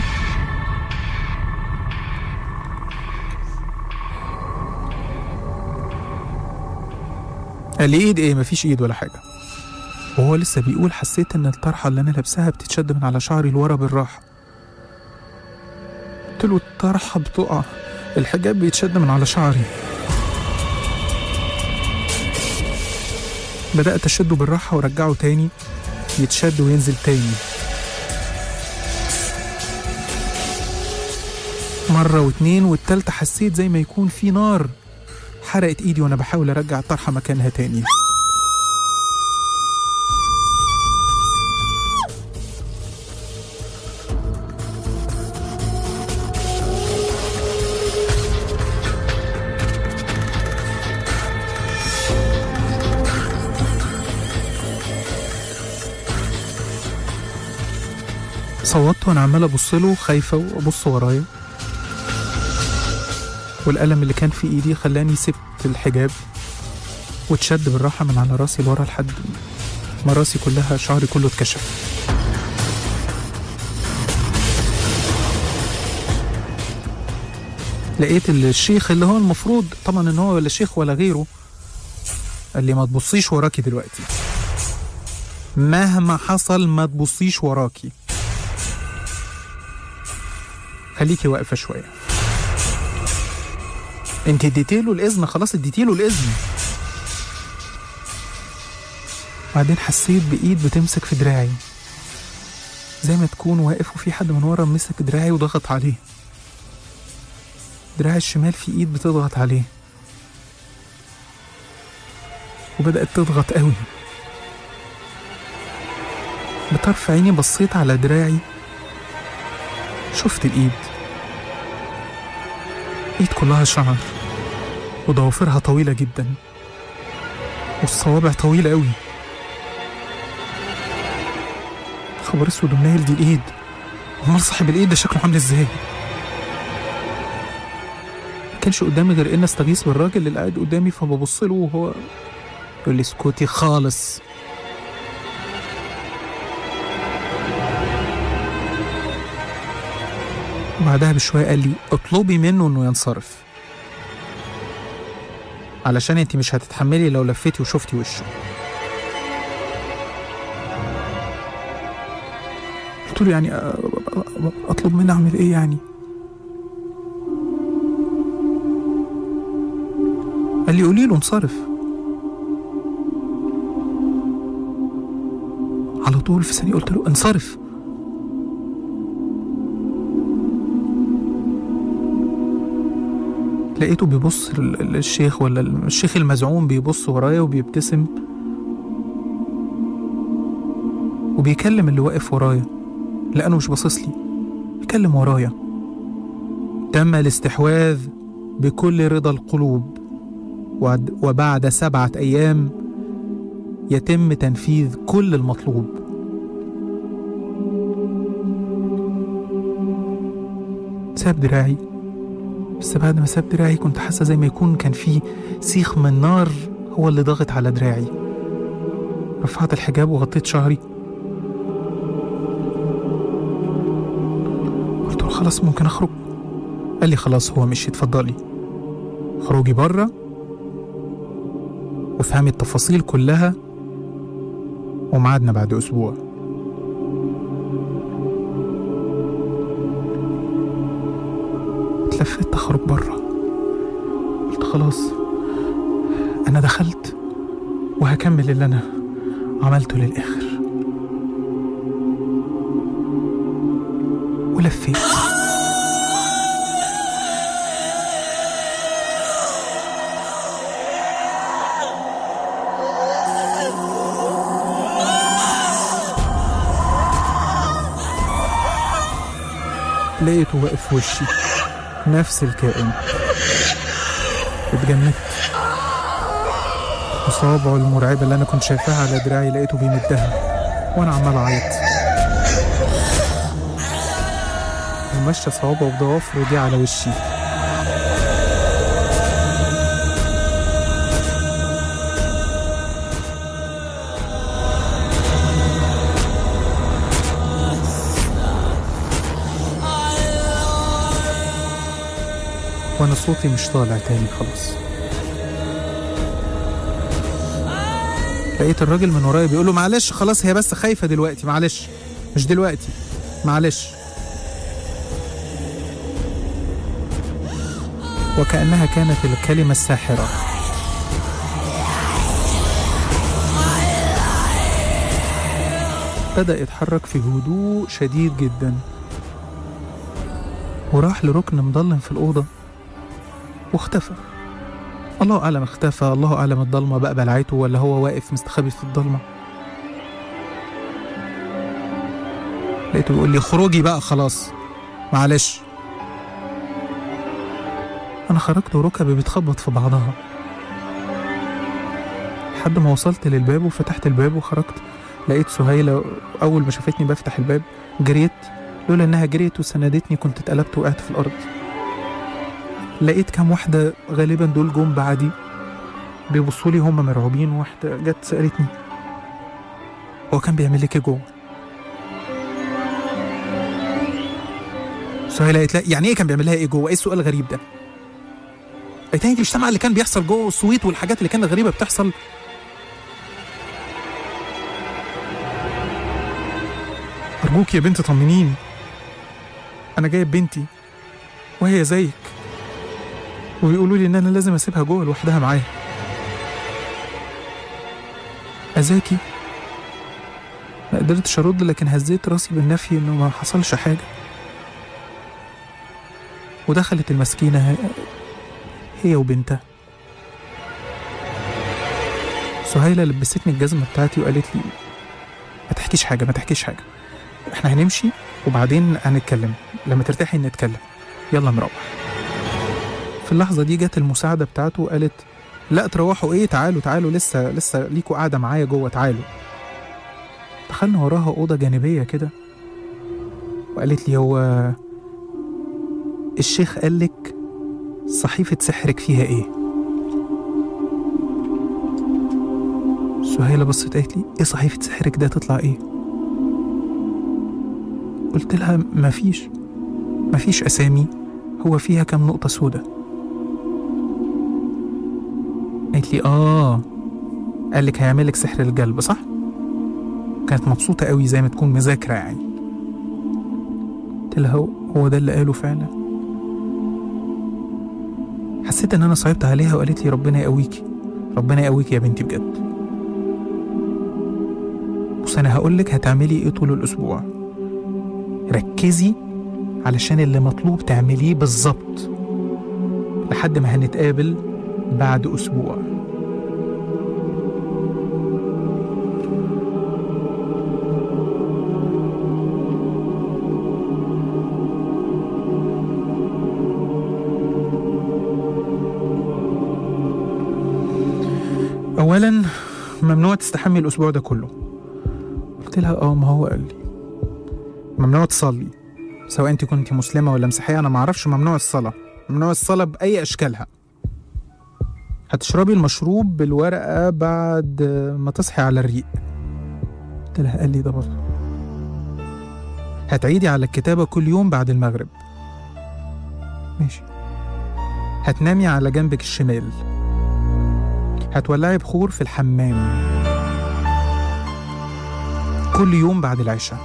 قال لي ايد ايه؟ مفيش ايد ولا حاجه. وهو لسه بيقول حسيت ان الطرحه اللي انا لابساها بتتشد من على شعري لورا بالراحه. قلت له الطرحه بتقع، الحجاب بيتشد من على شعري. بدأت أشده بالراحة ورجعه تاني يتشد وينزل تاني مرة واتنين، والتالتة حسيت زي ما يكون في نار حرقت إيدي وأنا بحاول أرجع الطرحة مكانها تاني. صوتت وانا عمال ابص له خايفه وابص ورايا، والألم اللي كان في ايدي خلاني سبت الحجاب واتشد بالراحه من على راسي لورا لحد ما راسي كلها شعري كله اتكشف. لقيت الشيخ اللي هو المفروض طبعا ان هو ولا شيخ ولا غيره قال لي ما تبصيش وراكي دلوقتي، مهما حصل ما تبصيش وراكي، خليكي واقفة شوية. انت اديتيله الإذن، خلاص اديتيله الإذن. بعدين حسيت بإيد بتمسك في دراعي زي ما تكون واقف وفي حد من ورا مسك دراعي وضغط عليه. دراعي الشمال في إيد بتضغط عليه وبدأت تضغط قوي. بطرف عيني بصيت على دراعي، شفت الإيد، إيد كلها شعر وضوافرها طويلة جدا والصوابع طويلة قوي. خبر اسود ومنيل، دي الإيد، امال صاحب الإيد ده شكله عامل ازاي؟ مكانش قدامي غير إن استغيث بالراجل اللي قاعد قدامي، فببص له وهو يقول لي اسكتي خالص. بعدها بشوية قال لي اطلبي منه انه ينصرف علشان انتي مش هتتحملي لو لفتي وشفتي وشه. قلت له يعني اطلب منه اعمل ايه يعني؟ قال لي قولي له انصرف. على طول في ثانية قلت له انصرف. لقيته بيبص للشيخ ولا الشيخ المزعوم بيبص ورايا وبيبتسم وبيكلم اللي واقف ورايا لأنه مش باصص لي، بيكلم ورايا. تم الاستحواذ بكل رضا القلوب، وبعد سبعة أيام يتم تنفيذ كل المطلوب. ساب دراعي، بس بعد ما ساب دراعي كنت حاسة زي ما يكون كان في سيخ من نار هو اللي ضاغط على دراعي. رفعت الحجاب وغطيت شعري، قلت له خلاص ممكن أخرج؟ قال لي خلاص هو مشي، اتفضلي خروجي بره وافهمي التفاصيل كلها ومعادنا بعد أسبوع. اتلفت أخرج بره، قلت خلاص أنا دخلت وهكمل اللي أنا عملته للآخر. ولفيت لقيته واقف في وشي، نفس الكائن. اتجننت، وصوابعه المرعبة اللي أنا كنت شايفاها على دراعي لقيته بيمدها وأنا عمال أعيط، ومشى صوابعه بضوافره دي على وشي. وانا صوتي مش طالع تاني خلاص. لقيت الراجل من ورايا بيقوله معلش خلاص هي بس خايفة دلوقتي، معلش مش دلوقتي، معلش. وكأنها كانت الكلمة الساحرة. بدأ يتحرك في هدوء شديد جدا، وراح لركن مضلم في الأوضة واختفى. الله أعلم اختفى، الله أعلم الضلمة بقى بلعته ولا هو واقف مستخبي في الضلمة. لقيته بيقول لي خروجي بقى خلاص معلش. أنا خرجت وركبي بتخبط في بعضها لحد ما وصلت للباب وفتحت الباب وخرجت. لقيت سهيلة أول ما شافتني بفتح الباب جريت، لولا إنها جريت وسندتني كنت اتقلبت وقعت في الأرض. لقيت كام واحدة غالبا دول جم بعدي بيبصوا لي هم مرعوبين. واحدة جت سألتني هو كان بيعمل لك ايه جوه؟ سهيلة قالت لا يعني ايه كان بيعمل لها ايه جوه؟ ايه السؤال الغريب ده؟ قالت لي انت مش سامعة اللي كان بيحصل جوه والصويت والحاجات اللي كانت غريبة بتحصل؟ أرجوك يا بنت طمنيني، أنا جايب بنتي وهي زيك وبيقولوا لي إن أنا لازم أسيبها جوه لوحدها معايا. أذاكي؟ ما قدرتش أرد لكن هزيت راسي بالنفي إنه ما حصلش حاجة. ودخلت المسكينة هي وبنتها. سهيلة لبستني الجزمة بتاعتي وقالت لي ما تحكيش حاجة ما تحكيش حاجة، احنا هنمشي وبعدين هنتكلم، لما ترتاحي نتكلم، يلا نروح. في اللحظة دي جت المساعدة بتاعته وقالت لا تروحوا ايه، تعالوا تعالوا لسه لسه ليكوا قاعدة معايا جوه، تعالوا. دخلنا وراها أوضة جانبية كده وقالت لي هو الشيخ قالك صحيفة سحرك فيها ايه؟ سهيلة بصت قالت لي ايه صحيفة سحرك ده تطلع ايه؟ قلت لها مفيش مفيش أسامي، هو فيها كم نقطة سودة. قالت لي آه قالك هيعملك سحر القلب صح؟ كانت مبسوطة قوي زي ما تكون مذاكرة يعني. قلت لها هو ده اللي قاله فعلا. حسيت ان انا صعبت عليها وقالت لي ربنا يقويكي ربنا يقويكي يا بنتي بجد. بص انا هقولك هتعملي ايه طول الاسبوع، ركزي علشان اللي مطلوب تعمليه بالظبط لحد ما هنتقابل بعد أسبوع. اولا ممنوع تستحمي الاسبوع ده كله. قلت لها اه ما هو قال لي ممنوع تصلي، سواء انت كنت مسلمه ولا مسيحيه انا ما اعرفش. ممنوع الصلاه، ممنوع الصلاه باي اشكالها. هتشربي المشروب بالورقه بعد ما تصحي على الريق. قلت لها قال لي ده برضه. هتعيدي على الكتابه كل يوم بعد المغرب. ماشي. هتنامي على جنبك الشمال. هتولعي بخور في الحمام كل يوم بعد العشاء.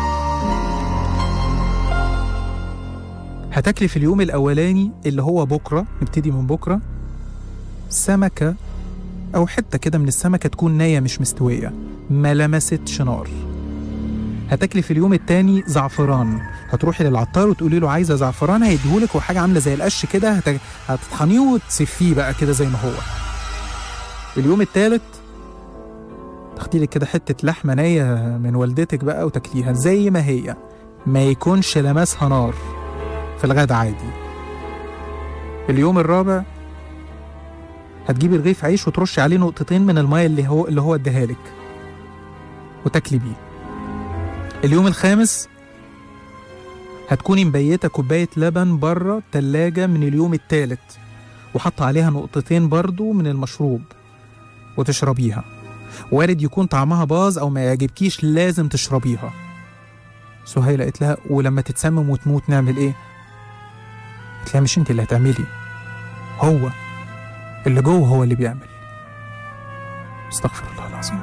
هتاكلي في اليوم الأولاني اللي هو بكرة، نبتدي من بكرة، سمكة أو حتة كده من السمكة تكون نية مش مستوية ما لمستش نار. هتاكلي في اليوم التاني زعفران. هتروحي للعطار وتقولي له عايزة زعفران، هيديهولك وحاجة عاملة زي القش كده، هت... هتطحنيه وتسفيه بقى كده زي ما هو. اليوم التالت تاخدي لك كده حتة لحمة نية من والدتك بقى وتاكليها زي ما هي، ما يكونش لمسها نار، في الغدا عادي. اليوم الرابع هتجيبي رغيف عيش وترشي عليه نقطتين من المية اللي هو اللي هو اداها لك وتاكلي بيه. اليوم الخامس هتكوني مبيتة كوباية لبن بره التلاجة من اليوم التالت وحط عليها نقطتين برضو من المشروب وتشربيها. وارد يكون طعمها باظ او ما يعجبكيش، لازم تشربيها. سهيلة قالت لها ولما تتسمم وتموت نعمل ايه؟ قالت لها مش انت اللي هتعملي، هو اللي جوه هو اللي بيعمل. استغفر الله العظيم.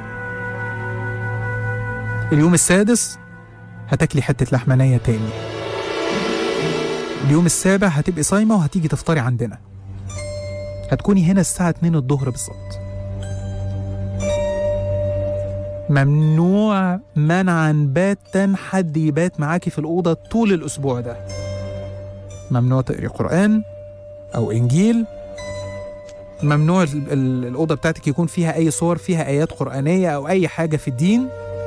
اليوم السادس هتاكلي حتة لحمة نية تاني. اليوم السابع هتبقي صايمة وهتيجي تفطري عندنا. هتكوني هنا الساعة اتنين الظهر بالظبط. ممنوع منعا باتا حد يبات معاكي في الأوضة طول الأسبوع ده. ممنوع تقري قرآن أو إنجيل. ممنوع الأوضة بتاعتك يكون فيها أي صور فيها آيات قرآنية أو أي حاجة في الدين.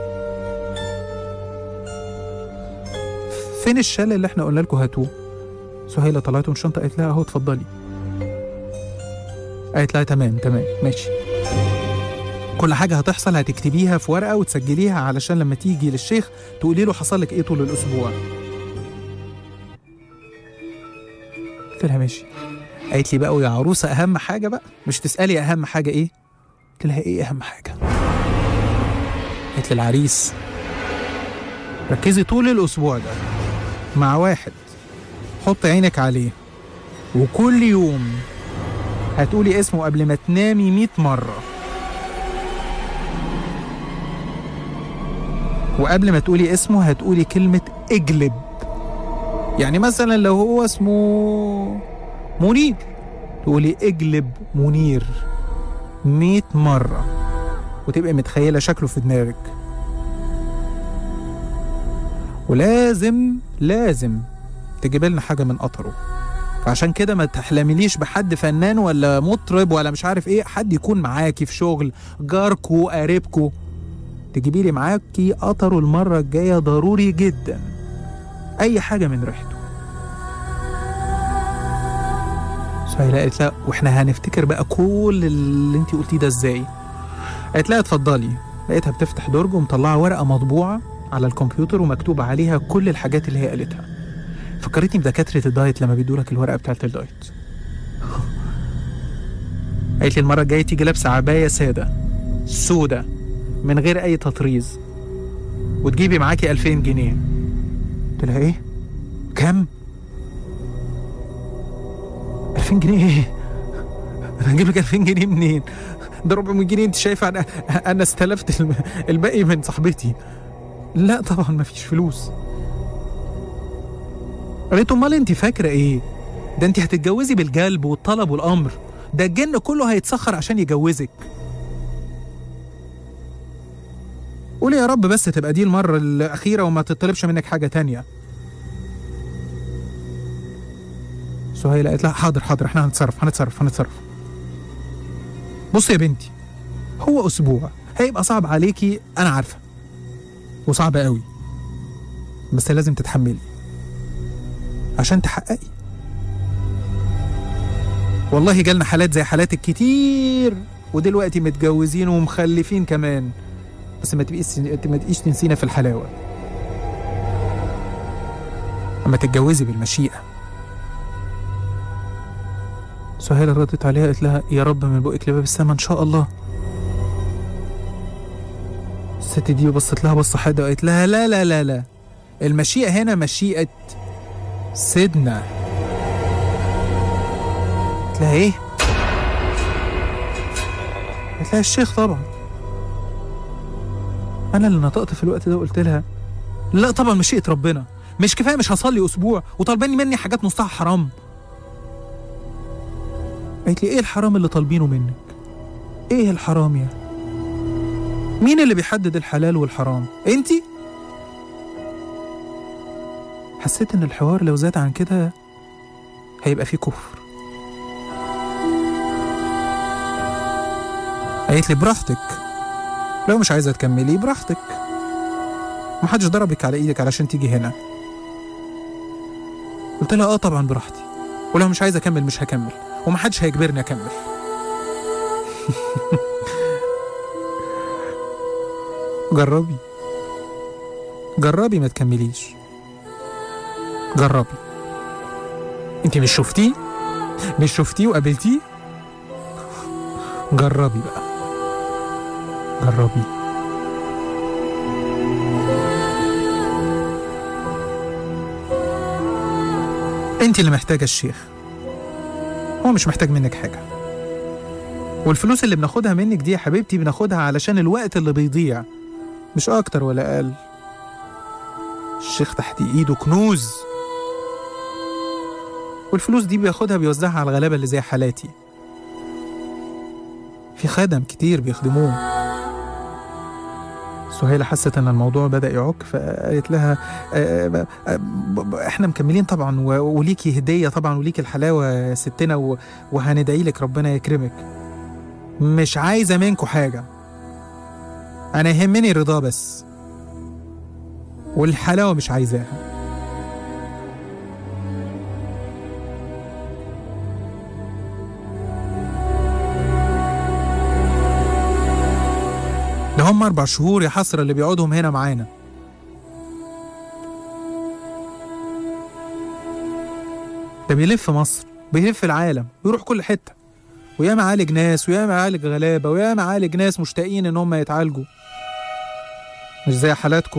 فين الشال اللي احنا قلنا لكم هاتوه؟ سهيلة طلعت من الشنطة قالت لها أهو اتفضلي. قالت لها تمام تمام ماشي. كل حاجة هتحصل هتكتبيها في ورقة وتسجليها علشان لما تيجي للشيخ تقولي له حصل لك ايه طول الأسبوع. قلت لها ماشي. قالت لي بقى ويا عروسة أهم حاجة بقى، مش تسألي أهم حاجة إيه؟ قلت لها إيه أهم حاجة؟ قالت لي العريس. ركزي طول الأسبوع ده مع واحد، حط عينك عليه، وكل يوم هتقولي اسمه قبل ما تنامي مئة مرة. وقبل ما تقولي اسمه هتقولي كلمة اجلب. يعني مثلا لو هو اسمه منير تقولي اجلب منير مئة مرة وتبقى متخيلة شكله في دماغك. ولازم لازم تجيب لنا حاجة من قطره. فعشان كده ما تحلميليش بحد فنان ولا مطرب ولا مش عارف ايه، حد يكون معاكي في شغل، جاركو قريبكو، تجيبي لي معاكي قطره المرة الجاية ضروري جدا. أي حاجة من ريحته. سهيلة قالت لها واحنا هنفتكر بقى كل اللي انتي قلتيه ده ازاي؟ قالت لها اتفضلي. لقيتها بتفتح درج ومطلعة ورقة مطبوعة على الكمبيوتر ومكتوب عليها كل الحاجات اللي هي قالتها. فكرتني بدكاترة الدايت لما بيدولك الورقة بتاعت الدايت. قالت لي المرة الجاية تيجي لابسة عباية سادة سودة من غير أي تطريز وتجيبي معاكي ألفين جنيه. قلت لها إيه؟ كم؟ ألفين جنيه إيه؟ أنا هجيب لك ألفين جنيه منين؟ ده ربعمية جنيه. أنت شايفة أنا أنا استلفت الباقي من صاحبتي. لا طبعا مفيش فلوس. قالت امال انت فاكره ايه؟ ده انت هتتجوزي بالجلب والطلب والامر، ده الجن كله هيتسخر عشان يجوزك. قولي يا رب بس تبقى دي المره الاخيره وما تطلبش منك حاجه تانية. سهيلة قالت لها حاضر حاضر احنا هنتصرف هنتصرف هنتصرف. بصي يا بنتي، هو اسبوع هيبقى صعب عليكي انا عارفه وصعب قوي، بس لازم تتحملي عشان تحققي. والله جالنا حالات زي حالاتك كتير ودلوقتي متجوزين ومخلفين كمان، بس ما تبقيش ما تبقيش تنسينا في الحلاوة. أما تتجوزي بالمشيئة. سهيلة ردت عليها قالت لها يا رب من بقك لباب السما إن شاء الله. الست دي بصت لها بصة حادة وقالت لها لا لا لا لا، المشيئة هنا مشيئة سيدنا. قالت لها ايه؟ قالت لها الشيخ طبعا. انا اللي نطقت في الوقت ده وقلت لها لا طبعا مشيئة ربنا، مش كفاية مش هصلي اسبوع وطالباني مني حاجات نصها حرام. قالت لي ايه الحرام اللي طالبينه منك؟ ايه الحرام يا؟ مين اللي بيحدد الحلال والحرام؟ انتي؟ حسيت ان الحوار لو زاد عن كده هيبقى فيه كفر. قالت لي براحتك، لو مش عايزة تكملي براحتك، محدش ضربك على ايدك علشان تيجي هنا. قلت لها اه طبعا براحتي، ولو مش عايزة اكمل مش هكمل، ومحدش هيجبرني اكمل. جربي جربي ما تكمليش، جربي. انت مش شفتيه مش شفتيه وقابلتيه؟ جربي بقى، جربي. انت اللي محتاجة الشيخ، هو مش محتاج منك حاجة. والفلوس اللي بناخدها منك دي يا حبيبتي بناخدها علشان الوقت اللي بيضيع، مش أكتر ولا أقل. الشيخ تحت إيده كنوز، والفلوس دي بياخدها بيوزعها على الغلابة اللي زي حالاتي. في خادم كتير بيخدموه. سهيلة حست ان الموضوع بدأ يعك، فقالت لها اه اه احنا مكملين طبعا، وليكي هدية طبعا، وليكي الحلاوة يا ستنا، وهندعي لك ربنا يكرمك. مش عايزة منكم حاجة، انا يهمني الرضا بس، والحلاوة مش عايزاها. ده هم أربع شهور يا حسرة اللي بيقعدهم هنا معانا. ده بيلف مصر، بيلف العالم، ويروح كل حتة، ويا معالج ناس، ويا معالج غلابة، ويا معالج ناس مشتاقين إن هم يتعالجوا، مش زي حالاتكم.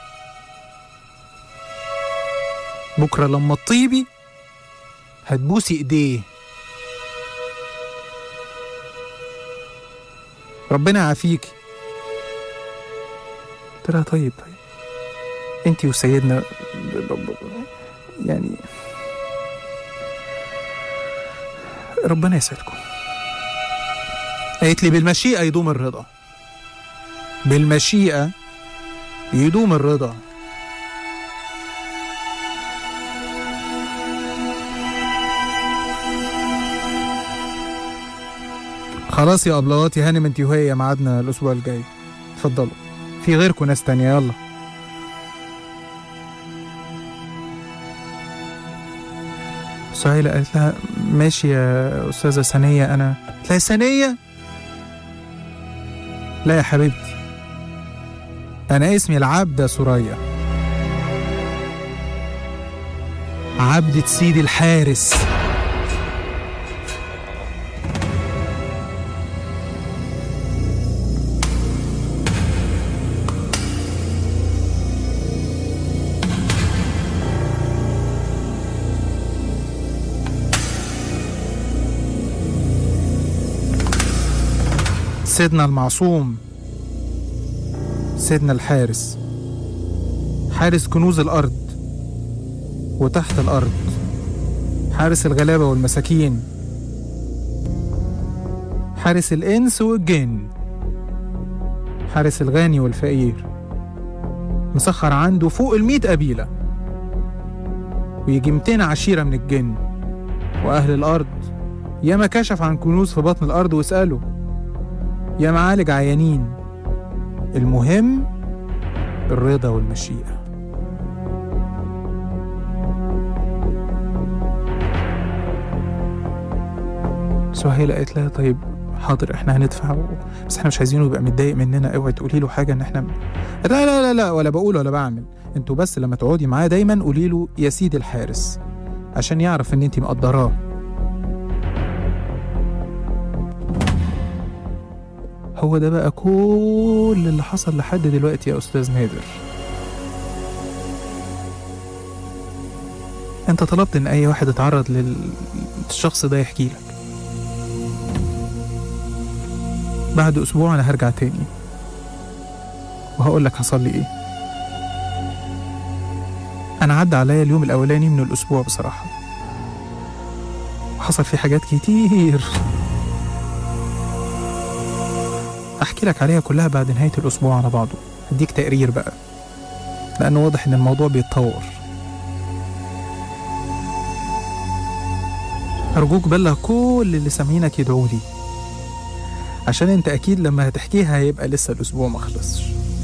بكرة لما تطيبي هتبوسي إيديه. ربنا يعافيكي. قلت لها طيب طيب انتي وسيدنا يعني ربنا يسعدكم. قالت لي بالمشيئة يدوم الرضا، بالمشيئة يدوم الرضا. خلاص يا أبلوات يا هانم انتي وهي ميعادنا الأسبوع الجاي، اتفضلوا، في غيركم ناس تانية، يلا. سهيلة قالت لها ماشي يا أستاذة سنية. أنا قالت لها سنية؟ لا يا حبيبتي، أنا اسمي العبدة سوريا، عبدة سيدي الحارس. سيدنا المعصوم، سيدنا الحارس، حارس كنوز الأرض وتحت الأرض، حارس الغلابة والمساكين، حارس الإنس والجن، حارس الغني والفقير، مسخر عنده فوق المئة قبيلة، ويجي مئتين عشيرة من الجن وأهل الأرض. ياما كشف عن كنوز في بطن الأرض واسأله، يا معالج عيانين. المهم الرضا والمشيئة. سهيلة قالت لها طيب حاضر احنا هندفع و... بس احنا مش عايزينه يبقى متضايق مننا، اوعي تقولي له حاجه ان احنا لا لا لا لا ولا بقول ولا بعمل. انتوا بس لما تقعدي معاه دايما قولي له يا سيدي الحارس عشان يعرف ان انتي مقدراه. هو ده بقى كل اللي حصل لحد دلوقتي يا أستاذ نادر. أنت طلبت إن أي واحد اتعرض للشخص ده يحكي لك. بعد أسبوع أنا هرجع تاني وهقول لك حصل لي إيه. أنا عدى عليا اليوم الأولاني من الأسبوع بصراحة وحصل فيه حاجات كتير أحكي لك عليها كلها بعد نهاية الأسبوع على بعضه. هديك تقرير بقى لأنه واضح إن الموضوع بيتطور. أرجوك بلغ كل اللي سامعينك يدعوا لي عشان أنت أكيد لما هتحكيها هيبقى لسه الأسبوع ما خلصش.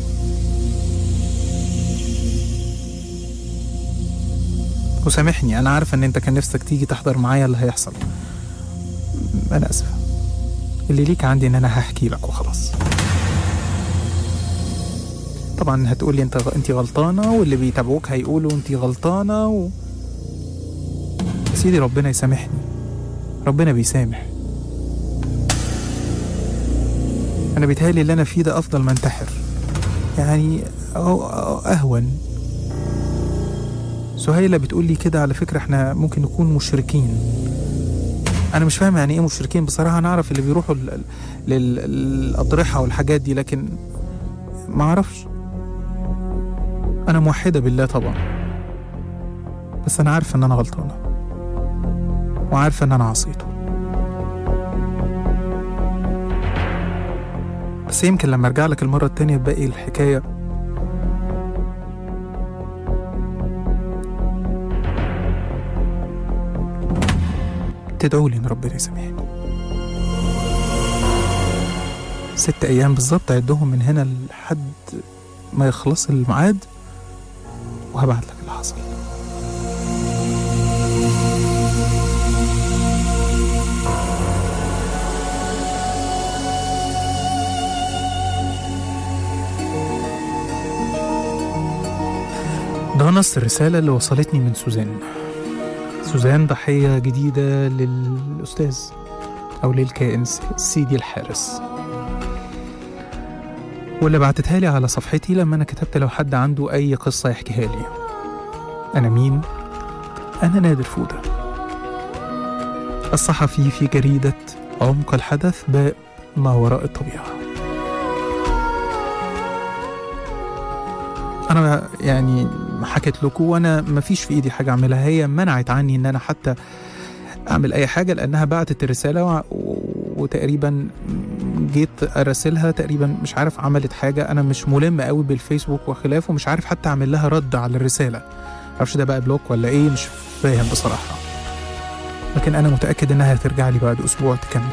وسامحني أنا عارفة إن أنت كان نفسك تيجي تحضر معايا اللي هيحصل. أنا أسفة. اللي ليك عندي إن أنا هحكي لك وخلاص. طبعا هتقولي أنت أنت غلطانة واللي بيتابعوك هيقولوا أنت غلطانة و... سيدي ربنا يسامحني، ربنا بيسامح. أنا بيتهيألي اللي أنا فيه ده أفضل ما انتحر، يعني أو أهون. سهيلة بتقولي كده على فكرة إحنا ممكن نكون مشركين. أنا مش فاهم يعني إيه مشركين بصراحة. أنا أعرف اللي بيروحوا للأضرحة والحاجات دي لكن ما أعرفش. أنا موحدة بالله طبعا بس أنا عارفة إن أنا غلطانة وعارفة إن أنا عصيته. بس يمكن لما أرجع لك المرة التانية باقي الحكاية تدعوا لي إن ربنا يسامحني. ست أيام بالظبط عدهم من هنا لحد ما يخلص الميعاد وهبعت لك اللي حصل. ده نص الرسالة اللي وصلتني من سوزان. سوزان ضحية جديدة للأستاذ أو للكائن سيدي الحارس، واللي بعتتها لي على صفحتي لما أنا كتبت لو حد عنده أي قصة يحكيها لي. أنا مين؟ أنا نادر فودة، الصحفي في جريدة عمق الحدث باب ما وراء الطبيعة. أنا يعني حكيت لكم وأنا ما فيش في إيدي حاجة أعملها. هي منعت عني إن أنا حتى أعمل أي حاجة لأنها بعتت الرسالة وتقريبا جيت أرسلها تقريبا مش عارف عملت حاجة. أنا مش ملم قوي بالفيسبوك وخلافه ومش عارف حتى أعمل لها رد على الرسالة. معرفش ده بقى بلوك ولا إيه، مش فاهم بصراحة. لكن أنا متأكد إنها هترجع لي بعد أسبوع تكمل.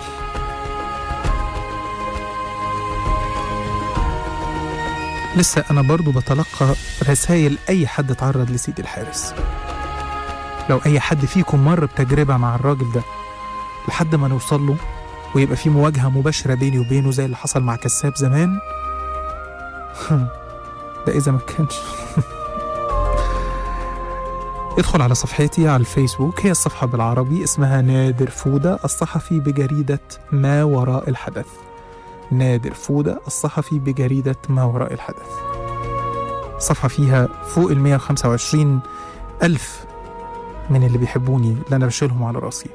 لسه أنا برضو بتلقى رسائل أي حد اتعرض لسيدي الحارس. لو أي حد فيكم مر بتجربة مع الراجل ده لحد ما نوصل له ويبقى في مواجهة مباشرة بيني وبينه زي اللي حصل مع كساب زمان ده إذا ما كانش ادخل على صفحتي على الفيسبوك. هي الصفحة بالعربي اسمها نادر فودة الصحفي بجريدة ما وراء الحدث. نادر فودة الصحفي بجريدة ما وراء الحدث. صفحة فيها فوق المية وخمسة وعشرين ألف من اللي بيحبوني اللي أنا بشيلهم على راسي.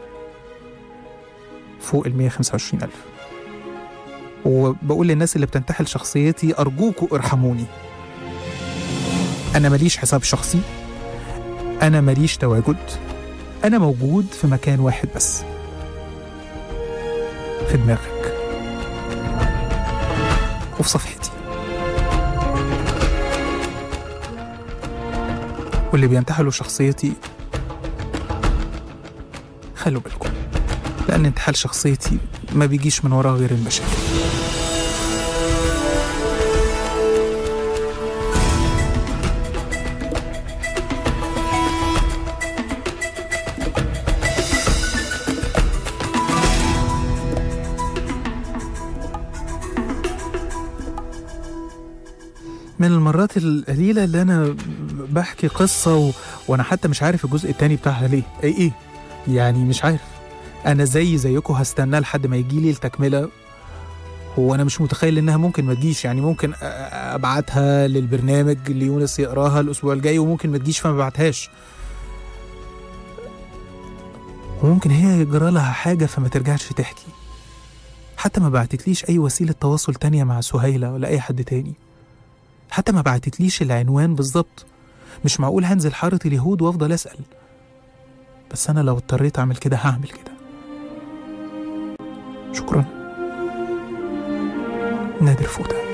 فوق المية وخمسة وعشرين ألف. وبقول للناس اللي بتنتحل شخصيتي أرجوكوا ارحموني. أنا ماليش حساب شخصي، أنا ماليش تواجد، أنا موجود في مكان واحد بس، في دماغك وفي صفحتي. واللي بينتحلوا شخصيتي خلوا بالكم، لأن انتحال شخصيتي ما بيجيش من وراه غير المشاكل. من المرات القليلة اللي أنا بحكي قصة و... وأنا حتى مش عارف الجزء التاني بتاعها ليه إيه إيه يعني مش عارف. أنا زي زيكم هستنى لحد ما يجيلي التكملة، هو أنا مش متخيل إنها ممكن ما تجيش. يعني ممكن أبعتها للبرنامج اللي يونس يقراها الأسبوع الجاي وممكن ما تجيش فما بعتهاش، وممكن هي يجرى لها حاجة فما ترجعش تحكي. حتى ما بعتتليش أي وسيلة تواصل تانية مع سهيلة ولا أي حد تاني، حتى ما بعتتليش العنوان بالظبط. مش معقول هنزل حارة اليهود وأفضل أسأل، بس أنا لو اضطريت أعمل كده هعمل كده. شكرا. نادر فودة.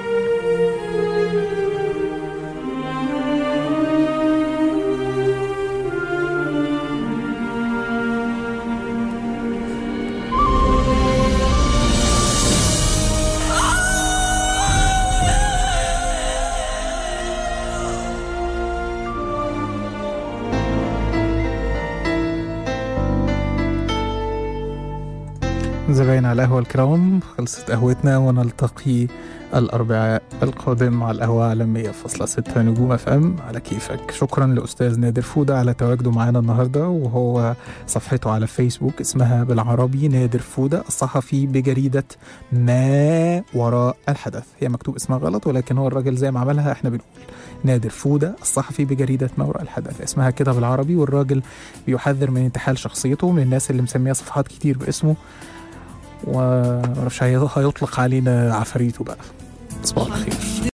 زباين على القهوة الكرام، خلصت قهوتنا ونلتقي الأربعاء القادم على القهوة على مية فاصلة ستة نجوم اف ام على كيفك. شكرا لأستاذ نادر فودة على تواجده معنا النهاردة، وهو صفحته على فيسبوك اسمها بالعربي نادر فودة الصحفي بجريدة ما وراء الحدث. هي مكتوب اسمها غلط ولكن هو الراجل زي ما عملها احنا بنقول نادر فودة الصحفي بجريدة ما وراء الحدث، اسمها كده بالعربي. والراجل بيحذر من انتحال شخصيته، من الناس اللي مسمية صفحات كتير باسمه، ومعرفش هيطلق علينا عفاريته بقى. صباح الخير.